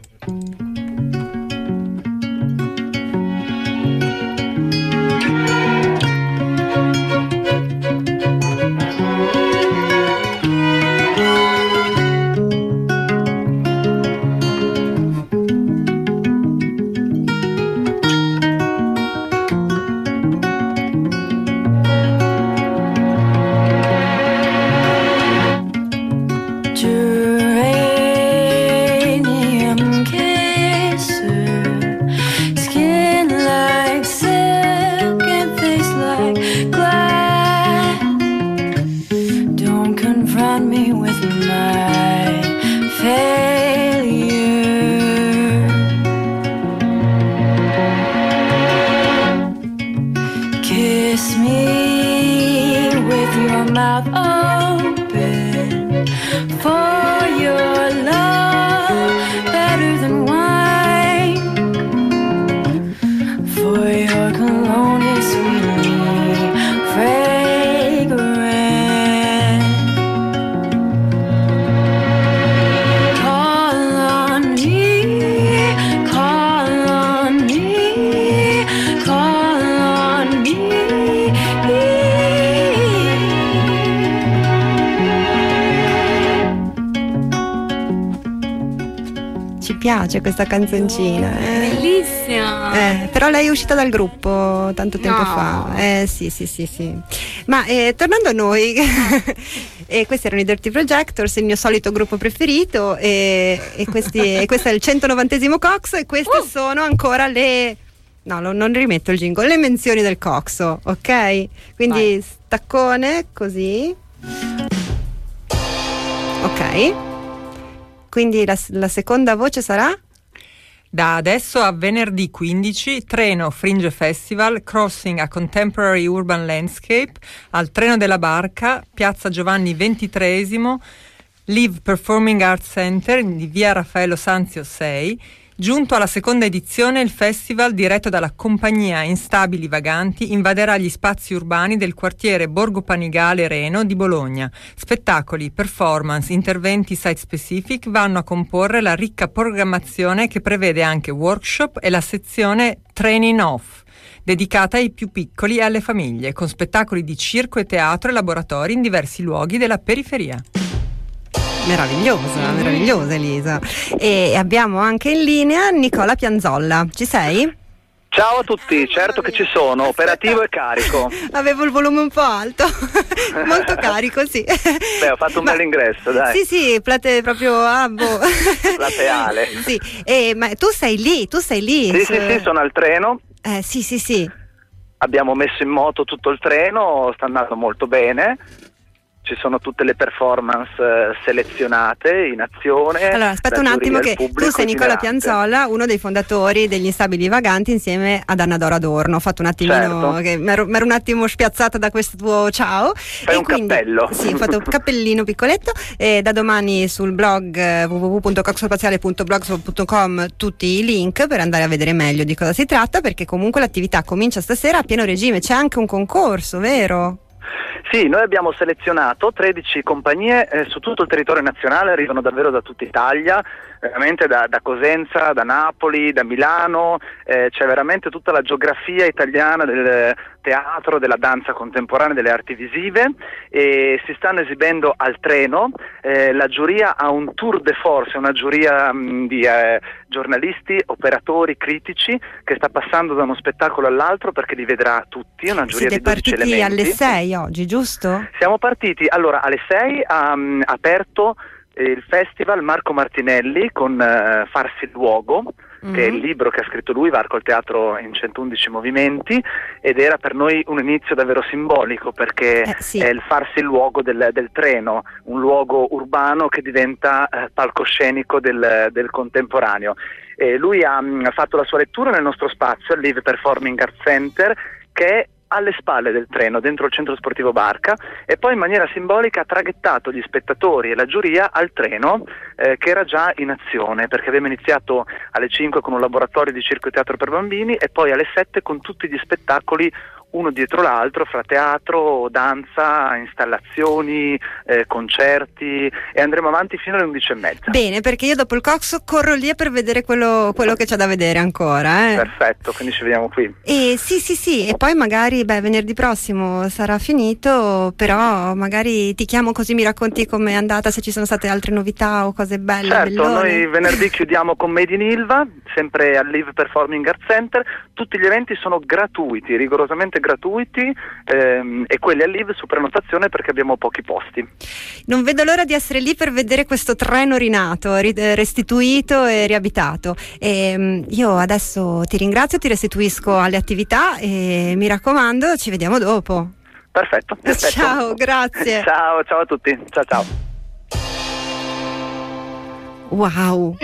Piace questa canzoncina, eh. Bellissima. Eh, però lei è uscita dal gruppo tanto tempo No. fa. Eh sì, sì, sì, sì. Ma eh, tornando a noi, e questi erano i Dirty Projectors, il mio solito gruppo preferito, e, e, questi, e questo è il centonovantesimo Coxo, e queste uh. sono ancora le. No, lo, non rimetto il jingle, le menzioni del Coxo, ok? Quindi vai. Staccone, così. Ok. Quindi la, la seconda voce sarà? Da adesso a venerdì quindici, Treno Fringe Festival, Crossing a Contemporary Urban Landscape, al Treno della Barca, Piazza Giovanni ventitreesimo, Live Performing Arts Center di via Raffaello Sanzio sei. Giunto alla seconda edizione, il festival, diretto dalla compagnia Instabili Vaganti, invaderà gli spazi urbani del quartiere Borgo Panigale Reno di Bologna. Spettacoli, performance, interventi site specific vanno a comporre la ricca programmazione che prevede anche workshop e la sezione Training Off, dedicata ai più piccoli e alle famiglie, con spettacoli di circo e teatro e laboratori in diversi luoghi della periferia. Meravigliosa, meravigliosa Elisa. E abbiamo anche in linea Nicola Pianzolla. Ci sei? Ciao a tutti, certo che ci sono, operativo e carico. Avevo il volume un po' alto, molto carico, sì. Beh, ho fatto un bel ingresso, dai. Sì, sì, plate proprio ah, boh. Plateale. Sì, e, ma tu sei lì, tu sei lì. Sì, su... sì, sì, sono al treno. Eh, sì, sì, sì. Abbiamo messo in moto tutto il treno, sta andando molto bene. Ci sono tutte le performance eh, selezionate in azione. Allora, aspetta un attimo che tu sei Nicola Pianzolla, uno dei fondatori degli Instabili Vaganti insieme ad Annadora Adorno. Ho fatto un attimino, certo. che mi ero un attimo spiazzata da questo tuo ciao. Fai e un quindi, cappello. Sì, ho fatto un cappellino piccoletto e da domani sul blog eh, w w w punto coxospaziale punto blogspot punto com tutti i link per andare a vedere meglio di cosa si tratta, perché comunque l'attività comincia stasera a pieno regime. C'è anche un concorso, vero? Sì, noi abbiamo selezionato tredici compagnie eh, su tutto il territorio nazionale, arrivano davvero da tutta Italia, veramente da, da Cosenza, da Napoli, da Milano, eh, c'è veramente tutta la geografia italiana del teatro, della danza contemporanea, delle arti visive, e si stanno esibendo al treno. Eh, la giuria ha un tour de force, una giuria mh, di eh, giornalisti, operatori, critici, che sta passando da uno spettacolo all'altro perché li vedrà tutti, una giuria Siete di dodici elementi. partiti alle sei oggi, giusto? Siamo partiti, allora alle sei ha um, aperto eh, il festival Marco Martinelli con uh, Farsi Luogo, mm-hmm. che è il libro che ha scritto lui, Varco il teatro in centoundici movimenti, ed era per noi un inizio davvero simbolico perché eh, sì. è il farsi luogo del, del treno, un luogo urbano che diventa eh, palcoscenico del, del contemporaneo. E lui ha, ha fatto la sua lettura nel nostro spazio, il Live Performing Arts Center, che è alle spalle del treno, dentro il centro sportivo Barca, e poi in maniera simbolica ha traghettato gli spettatori e la giuria al treno eh, che era già in azione, perché abbiamo iniziato alle cinque con un laboratorio di circo e teatro per bambini e poi alle sette con tutti gli spettacoli uno dietro l'altro, fra teatro, danza, installazioni, eh, concerti, e andremo avanti fino alle undici e mezza. Bene, perché io dopo il Cox corro lì per vedere quello, quello che c'è da vedere ancora. Eh. Perfetto, quindi ci vediamo qui. E sì, sì, sì, e poi magari beh, venerdì prossimo sarà finito, però magari ti chiamo così mi racconti com'è andata, se ci sono state altre novità o cose belle. Certo, bellone. Noi venerdì chiudiamo con Made in Ilva, sempre al Live Performing Arts Center. Tutti gli eventi sono gratuiti, rigorosamente gratuiti, ehm, e quelli al Live su prenotazione perché abbiamo pochi posti. Non vedo l'ora di essere lì per vedere questo treno rinato, ri- restituito e riabitato. E, io adesso ti ringrazio, ti restituisco alle attività e mi raccomando, ci vediamo dopo. Perfetto, ti aspetto. Ciao, grazie. Ciao, ciao a tutti. Ciao, ciao. Wow.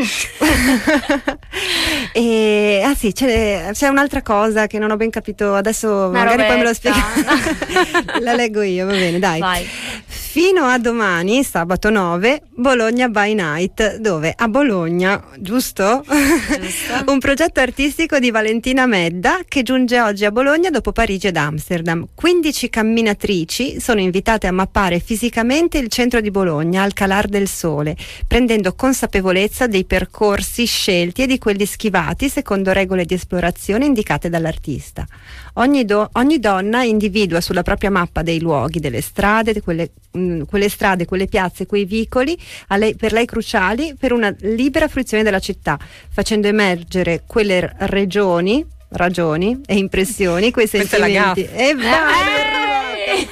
E, ah sì, c'è, c'è un'altra cosa che non ho ben capito adesso, Una magari poi me lo robetta. spiega. La leggo io, va bene, dai. Vai. Fino a domani, sabato nove, Bologna by Night, dove a Bologna, giusto? Giusto. Un progetto artistico di Valentina Medda che giunge oggi a Bologna dopo Parigi ed Amsterdam. quindici camminatrici sono invitate a mappare fisicamente il centro di Bologna al calar del sole, prendendo consapevolezza dei percorsi scelti e di quelli schivati secondo regole di esplorazione indicate dall'artista. Ogni, do- ogni donna individua sulla propria mappa dei luoghi, delle strade, quelle, mh, quelle strade, quelle piazze, quei vicoli a lei, per lei cruciali per una libera fruizione della città, facendo emergere quelle r- regioni, ragioni e impressioni, quei Questa è la sentimenti. gaffa. E vai!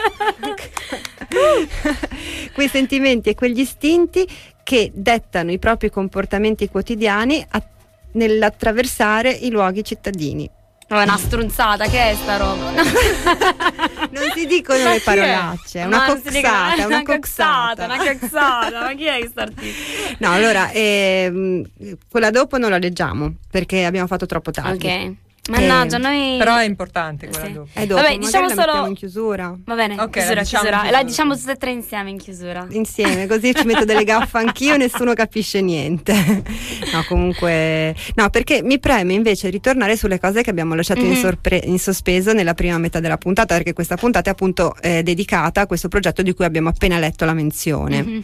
Quei sentimenti e quegli istinti che dettano i propri comportamenti quotidiani a- nell'attraversare i luoghi cittadini. No, è una stronzata, che è sta roba? Non si dicono Ma le chi parolacce, è, è una Ma non si dicono- coxata, è una una coxata. coxata, una coxata, ma chi è questo artista? No, allora, ehm, quella dopo non la leggiamo perché abbiamo fatto troppo tardi. Ok. Mannaggia, Eh, noi. Però è importante quella Sì. dopo. E dopo, Vabbè, magari diciamo la solo- mettiamo in chiusura. Va bene, Ok, chiusura, la diciamo chiusura. in E la chiusura. diciamo tutte e tre insieme in chiusura. Insieme, così ci metto delle gaffe anch'io e nessuno capisce niente. No, comunque, no, perché mi preme invece ritornare sulle cose che abbiamo lasciato in, Mhm. sorpre- in sospeso nella prima metà della puntata, perché questa puntata è appunto eh, dedicata a questo progetto di cui abbiamo appena letto la menzione. Mhm.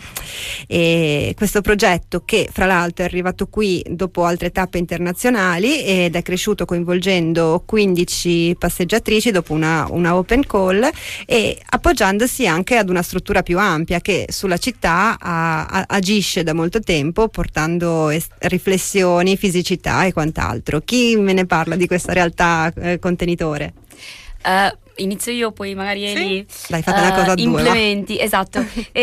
E questo progetto, che fra l'altro è arrivato qui dopo altre tappe internazionali ed è cresciuto coinvolgendo quindici passeggiatrici dopo una, una open call e appoggiandosi anche ad una struttura più ampia che sulla città a- a- agisce da molto tempo, portando es- riflessioni, fisicità e quant'altro. Chi me ne parla di questa realtà eh, contenitore? Eh, inizio io, poi magari Eli Dai, fate una eh, cosa a due, va. implementi, esatto.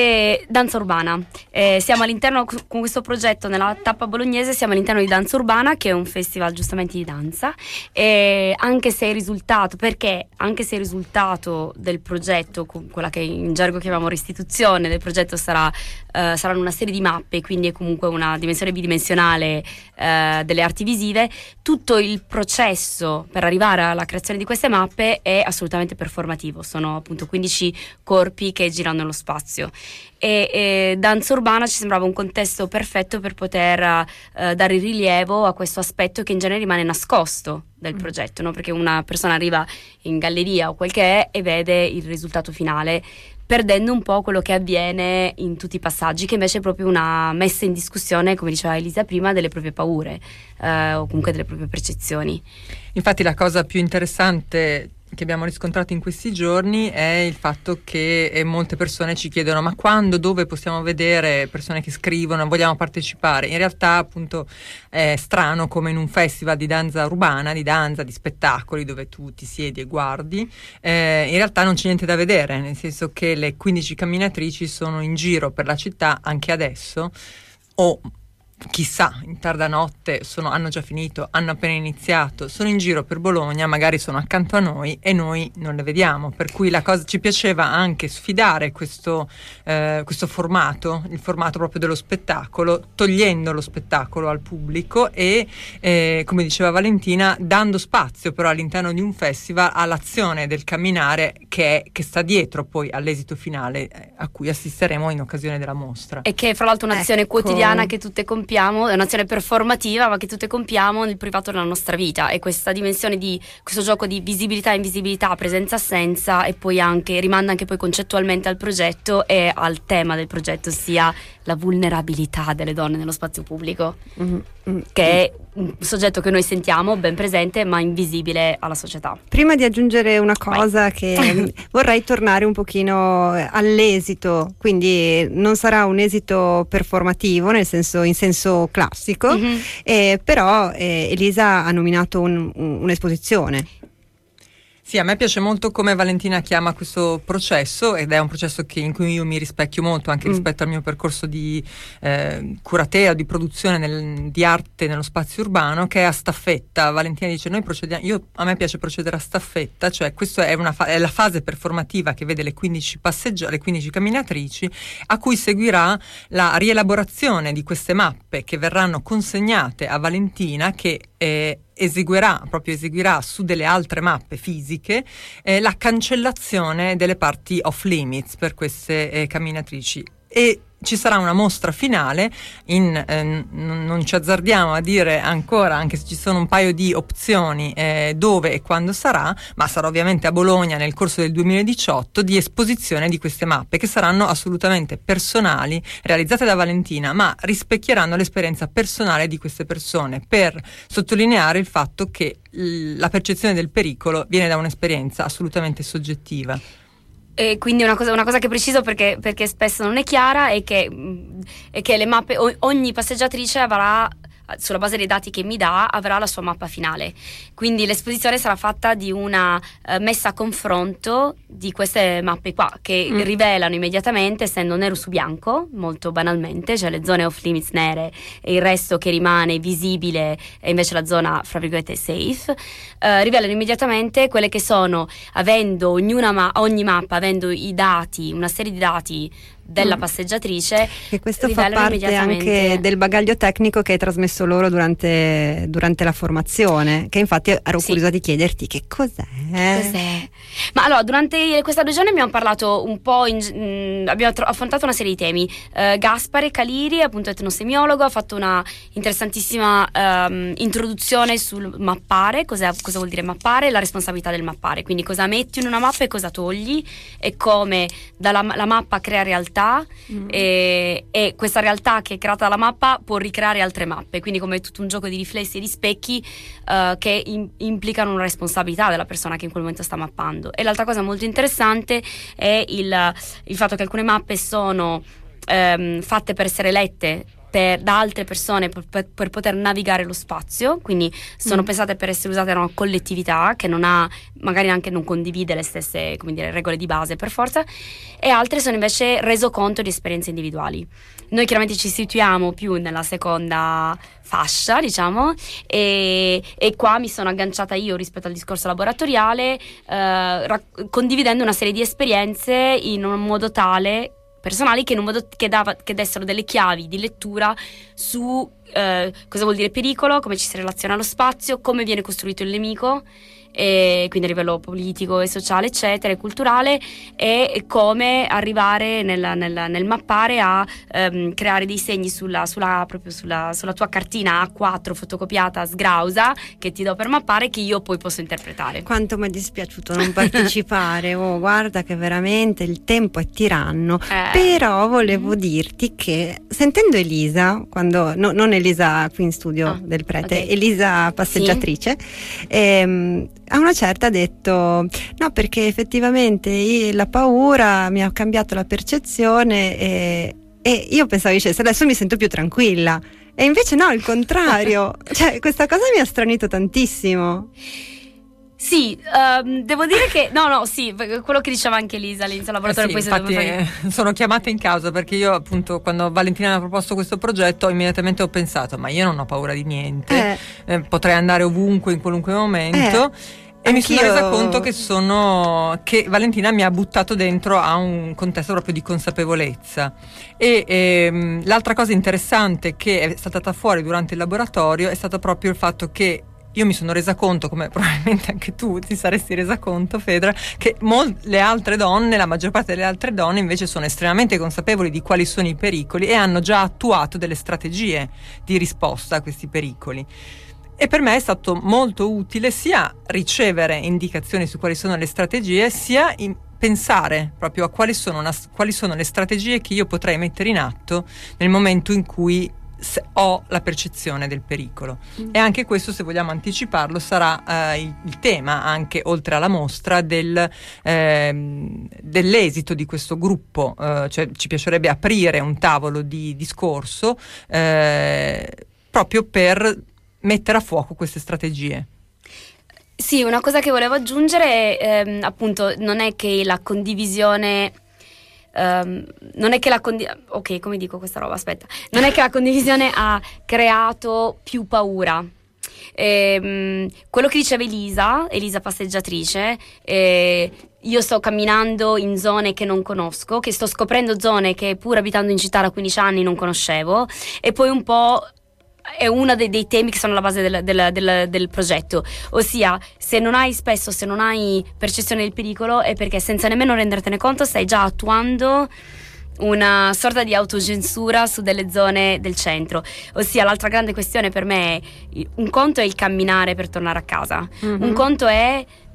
E danza urbana. Eh, siamo all'interno, con questo progetto nella tappa bolognese, siamo all'interno di Danza Urbana, che è un festival giustamente di danza. E anche se il risultato, perché anche se il risultato del progetto, con quella che in gergo chiamiamo restituzione del progetto, sarà eh, saranno una serie di mappe, quindi è comunque una dimensione bidimensionale eh, delle arti visive, tutto il processo per arrivare alla creazione di queste mappe è assolutamente performativo. Sono appunto quindici corpi che girano nello spazio e, e danza urbana ci sembrava un contesto perfetto per poter eh, dare rilievo a questo aspetto che in genere rimane nascosto del progetto, no? Perché una persona arriva in galleria o quel che è e vede il risultato finale, perdendo un po' quello che avviene in tutti i passaggi, che invece è proprio una messa in discussione, come diceva Elisa prima, delle proprie paure eh, o comunque delle proprie percezioni. Infatti la cosa più interessante che abbiamo riscontrato in questi giorni è il fatto che eh, molte persone ci chiedono: ma quando, dove possiamo vedere persone che scrivono, vogliamo partecipare? In realtà appunto è strano come in un festival di danza urbana, di danza, di spettacoli dove tu ti siedi e guardi, eh, in realtà non c'è niente da vedere, nel senso che le quindici camminatrici sono in giro per la città anche adesso, o chissà, in tarda notte sono, hanno già finito, hanno appena iniziato, sono in giro per Bologna, magari sono accanto a noi e noi non le vediamo, per cui la cosa, ci piaceva anche sfidare questo, eh, questo formato, il formato proprio dello spettacolo, togliendo lo spettacolo al pubblico e eh, come diceva Valentina, dando spazio però all'interno di un festival all'azione del camminare che, è, che sta dietro poi all'esito finale eh, a cui assisteremo in occasione della mostra. E che fra l'altro è un'azione Ecco. quotidiana che tutte compiamo, è un'azione performativa ma che tutte compiamo nel privato della nostra vita, e questa dimensione di questo gioco di visibilità e invisibilità, presenza assenza, e poi anche rimanda anche poi concettualmente al progetto e al tema del progetto, ossia la vulnerabilità delle donne nello spazio pubblico, Mm-hmm. che è un soggetto che noi sentiamo ben presente ma invisibile alla società. Prima di aggiungere una cosa che vorrei tornare un pochino all'esito, quindi non sarà un esito performativo nel senso, in senso classico, Mhm. eh, però eh, Elisa ha nominato un- un- un'esposizione. Sì, a me piace molto come Valentina chiama questo processo, ed è un processo che, in cui io mi rispecchio molto anche Mm. rispetto al mio percorso di eh, curatela, di produzione nel- di arte nello spazio urbano, che è a staffetta. Valentina dice: noi procediamo, io, a me piace procedere a staffetta, cioè questa è, una fa- è la fase performativa che vede le quindici passeggia- le quindici camminatrici, a cui seguirà la rielaborazione di queste mappe che verranno consegnate a Valentina, che eh, eseguirà, proprio eseguirà su delle altre mappe fisiche eh, la cancellazione delle parti off limits per queste eh, camminatrici. E ci sarà una mostra finale in, eh, n- non ci azzardiamo a dire ancora, anche se ci sono un paio di opzioni eh, dove e quando sarà, ma sarà ovviamente a Bologna nel corso del duemiladiciotto, di esposizione di queste mappe che saranno assolutamente personali, realizzate da Valentina, ma rispecchieranno l'esperienza personale di queste persone, per sottolineare il fatto che l- la percezione del pericolo viene da un'esperienza assolutamente soggettiva. E quindi una cosa, una cosa che preciso perché, perché spesso non è chiara è che, mh, è che le mappe, o- ogni passeggiatrice avrà sulla base dei dati che mi dà, avrà la sua mappa finale. Quindi l'esposizione sarà fatta di una uh, messa a confronto di queste mappe qua, che mm. rivelano immediatamente, essendo nero su bianco, molto banalmente, cioè le zone off limits nere e il resto che rimane visibile e invece la zona, fra virgolette, safe, uh, rivelano immediatamente quelle che sono, avendo ognuna ma- ogni mappa, avendo i dati, una serie di dati della passeggiatrice, che questo fa parte anche del bagaglio tecnico che hai trasmesso loro durante, durante la formazione, che infatti ero sì. curiosa di chiederti che cos'è. Cos'è? Ma allora, durante questa due giorni abbiamo parlato un po', in, mh, abbiamo tro- affrontato una serie di temi. uh, Gaspare Caliri, appunto etnosemiologo, ha fatto una interessantissima um, introduzione sul mappare, cos'è, cosa vuol dire mappare, la responsabilità del mappare, quindi cosa metti in una mappa e cosa togli, e come dalla la mappa crea realtà. Mm. E, e questa realtà che è creata dalla mappa può ricreare altre mappe, quindi come tutto un gioco di riflessi e di specchi uh, che in, implicano una responsabilità della persona che in quel momento sta mappando. E l'altra cosa molto interessante è il, il fatto che alcune mappe sono um, fatte per essere lette Per, da altre persone per, per, per poter navigare lo spazio, quindi sono mm. pensate per essere usate da una collettività che non ha, magari anche non condivide le stesse, come dire, regole di base per forza, e altre sono invece resoconto di esperienze individuali. Noi chiaramente ci situiamo più nella seconda fascia, diciamo, e, e qua mi sono agganciata io rispetto al discorso laboratoriale, eh, rac- condividendo una serie di esperienze in un modo tale personali che in un modo che, dava, che dessero delle chiavi di lettura su eh, cosa vuol dire pericolo, come ci si relaziona allo spazio, come viene costruito il nemico, e quindi a livello politico e sociale eccetera e culturale, e come arrivare nel, nel, nel mappare a um, creare dei segni sulla, sulla, proprio sulla, sulla tua cartina A quattro fotocopiata sgrausa che ti do per mappare, che io poi posso interpretare. Quanto mi è dispiaciuto non partecipare. Oh, guarda che veramente il tempo è tiranno. eh. Però volevo dirti che sentendo Elisa, quando no, non Elisa qui in studio ah, del Prete, okay. Elisa passeggiatrice, sì. ehm, a una certa ha detto no, perché effettivamente io, la paura mi ha cambiato la percezione, e, e io pensavo dicesse adesso mi sento più tranquilla, e invece no, il contrario. Cioè questa cosa mi ha stranito tantissimo. Sì, um, devo dire che no no sì, quello che diceva anche Elisa all'inizio del laboratorio, eh sì, poi infatti fare... eh, sono chiamata in causa perché io appunto quando Valentina mi ha proposto questo progetto immediatamente ho pensato ma io non ho paura di niente, eh. Eh, potrei andare ovunque in qualunque momento. Eh. E mi sono resa conto che sono che Valentina mi ha buttato dentro a un contesto proprio di consapevolezza. E ehm, l'altra cosa interessante che è saltata fuori durante il laboratorio è stato proprio il fatto che io mi sono resa conto, come probabilmente anche tu ti saresti resa conto, Fedra, che mol- le altre donne, la maggior parte delle altre donne invece sono estremamente consapevoli di quali sono i pericoli e hanno già attuato delle strategie di risposta a questi pericoli. E per me è stato molto utile sia ricevere indicazioni su quali sono le strategie, sia in pensare proprio a quali sono, una, quali sono le strategie che io potrei mettere in atto nel momento in cui ho la percezione del pericolo. Mm. E anche questo, se vogliamo anticiparlo, sarà eh, il, il tema, anche oltre alla mostra, del, eh, dell'esito di questo gruppo. Eh, cioè ci piacerebbe aprire un tavolo di discorso eh, proprio per mettere a fuoco queste strategie. Sì, una cosa che volevo aggiungere è, ehm, appunto, non è che la condivisione um, non è che la condivisione ok, come dico questa roba, aspetta non è che la condivisione ha creato più paura. Ehm, quello che diceva Elisa Elisa passeggiatrice, eh, io sto camminando in zone che non conosco, che sto scoprendo zone che pur abitando in città da quindici anni non conoscevo, e poi un po' è uno dei, dei temi che sono alla base del, del, del, del progetto, ossia se non hai spesso se non hai percezione del pericolo è perché senza nemmeno rendertene conto stai già attuando una sorta di autocensura su delle zone del centro. Ossia, l'altra grande questione per me è un conto è il camminare per tornare a casa, mm-hmm. un conto è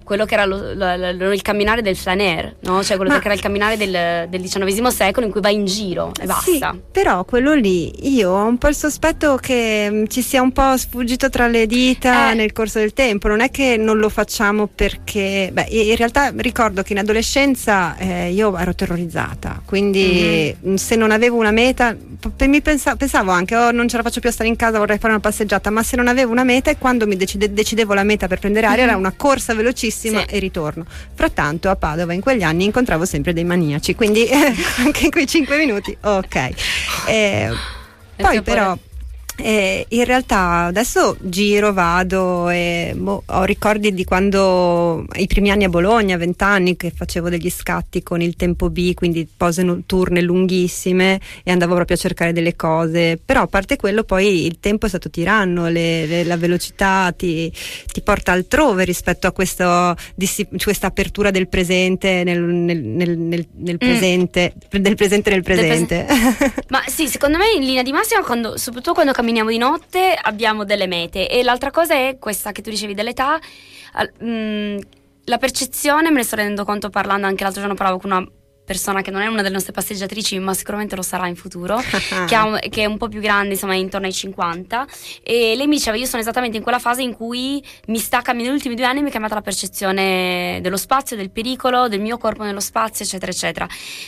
quello che era lo, lo, lo, il camminare del flaner, no? Cioè quello Ma... che era il camminare del, del diciannovesimo secolo, in cui vai in giro e basta. Sì, però quello lì io ho un po' il sospetto che ci sia un po' sfuggito tra le dita eh. nel corso del tempo. Non è che non lo facciamo perché, beh, in realtà ricordo che in adolescenza eh, io ero terrorizzata, quindi mm-hmm. se non avevo una meta, mi pensavo, pensavo anche oh, non ce la faccio più a stare in casa, vorrei fare una passeggiata, ma se non avevo una meta, e quando mi decide, decidevo la meta per prendere aria mm-hmm. era una corsa velocissima sì. e ritorno. Frattanto a Padova in quegli anni incontravo sempre dei maniaci, quindi eh, anche in quei cinque minuti ok. Eh, poi però eh, in realtà adesso giro, vado e boh, ho ricordi di quando i primi anni a Bologna, vent'anni, che facevo degli scatti con il tempo B, quindi pose notturne lunghissime, e andavo proprio a cercare delle cose. Però a parte quello poi il tempo è stato tiranno, le, le, la velocità ti, ti porta altrove rispetto a questo, questa apertura del presente nel, nel, nel, nel, nel mm. presente del presente nel presente, prese- ma sì, secondo me in linea di massima, quando, soprattutto quando camminiamo di notte, abbiamo delle mete. E l'altra cosa è questa che tu dicevi dell'età, mh, la percezione, me ne sto rendendo conto parlando, anche l'altro giorno parlavo con una persona che non è una delle nostre passeggiatrici, ma sicuramente lo sarà in futuro, che, ha, che è un po' più grande, insomma è intorno ai cinquanta, e lei mi diceva: io sono esattamente in quella fase in cui mi sta cambiando, negli ultimi due anni mi è cambiata la percezione dello spazio, del pericolo, del mio corpo nello spazio, eccetera eccetera.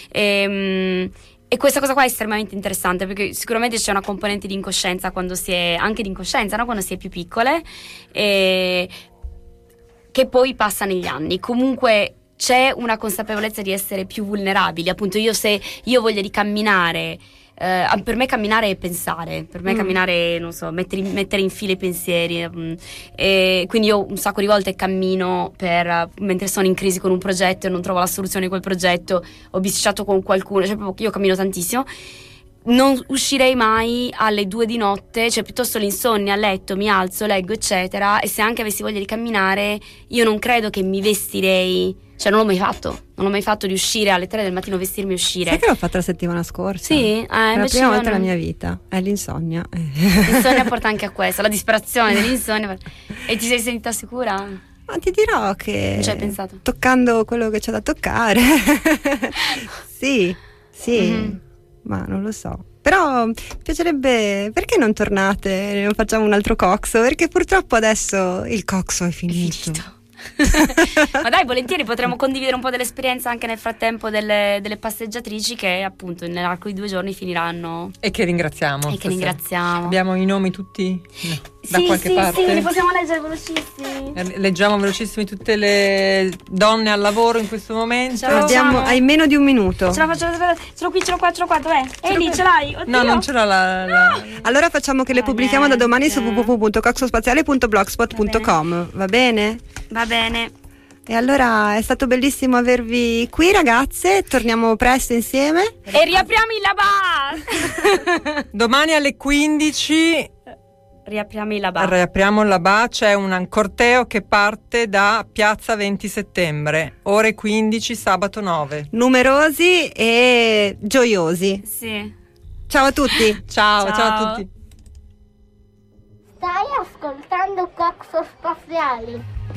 E, E questa cosa qua è estremamente interessante, perché sicuramente c'è una componente di incoscienza quando si è, anche di incoscienza, no? Quando si è più piccole, e che poi passa negli anni. Comunque c'è una consapevolezza di essere più vulnerabili. Appunto, io se io voglio di camminare, eh, per me camminare è pensare, per me mm. camminare, non so, mettere, mettere in fila i pensieri, mm, e quindi io un sacco di volte cammino per, mentre sono in crisi con un progetto e non trovo la soluzione di quel progetto, ho bisticciato con qualcuno, cioè proprio io cammino tantissimo. Non uscirei mai alle due di notte, cioè piuttosto l'insonnia, a letto, mi alzo, leggo eccetera, e se anche avessi voglia di camminare io non credo che mi vestirei, cioè non l'ho mai fatto, non l'ho mai fatto di uscire alle tre del mattino, vestirmi e uscire. Sai che l'ho fatta la settimana scorsa? Sì, eh, è la prima volta non... nella mia vita, è l'insonnia. L'insonnia porta anche a questo, la disperazione dell'insonnia. E ti sei sentita sicura? Ma ti dirò che non ci hai pensato? Toccando quello che c'è da toccare. sì, sì. Mm-hmm. Ma non lo so. Però mi piacerebbe, perché non tornate e non facciamo un altro coxo? Perché purtroppo adesso il coxo è finito. È finito. Ma dai, volentieri potremmo condividere un po' dell'esperienza anche nel frattempo delle, delle passeggiatrici che appunto nell'arco di due giorni finiranno. E che ringraziamo. E che ringraziamo. Abbiamo i nomi tutti da sì, qualche sì, parte? Sì, li possiamo leggere velocissimi. Leggiamo velocissimi tutte le donne al lavoro in questo momento. Abbiamo, hai meno di un minuto. Ce la faccio, ce l'ho qui, ce l'ho qua, ce l'ho qua, dov'è? Ehi, lì, ce l'hai? Oddio. No, non ce l'ho la, la... No. Allora facciamo che le pubblichiamo da domani su w w w punto coxospaziale punto blogspot punto com. Va bene? Va bene. E allora è stato bellissimo avervi qui, ragazze. Torniamo presto insieme. E riapriamo il Labà. Domani alle quindici riapriamo il Labà. Riapriamo il Labà, c'è un corteo che parte da Piazza venti settembre, ore quindici, sabato nove. Numerosi e gioiosi. Sì. Ciao a tutti. Ciao, ciao, ciao a tutti. Stai ascoltando Coxo Spaziali.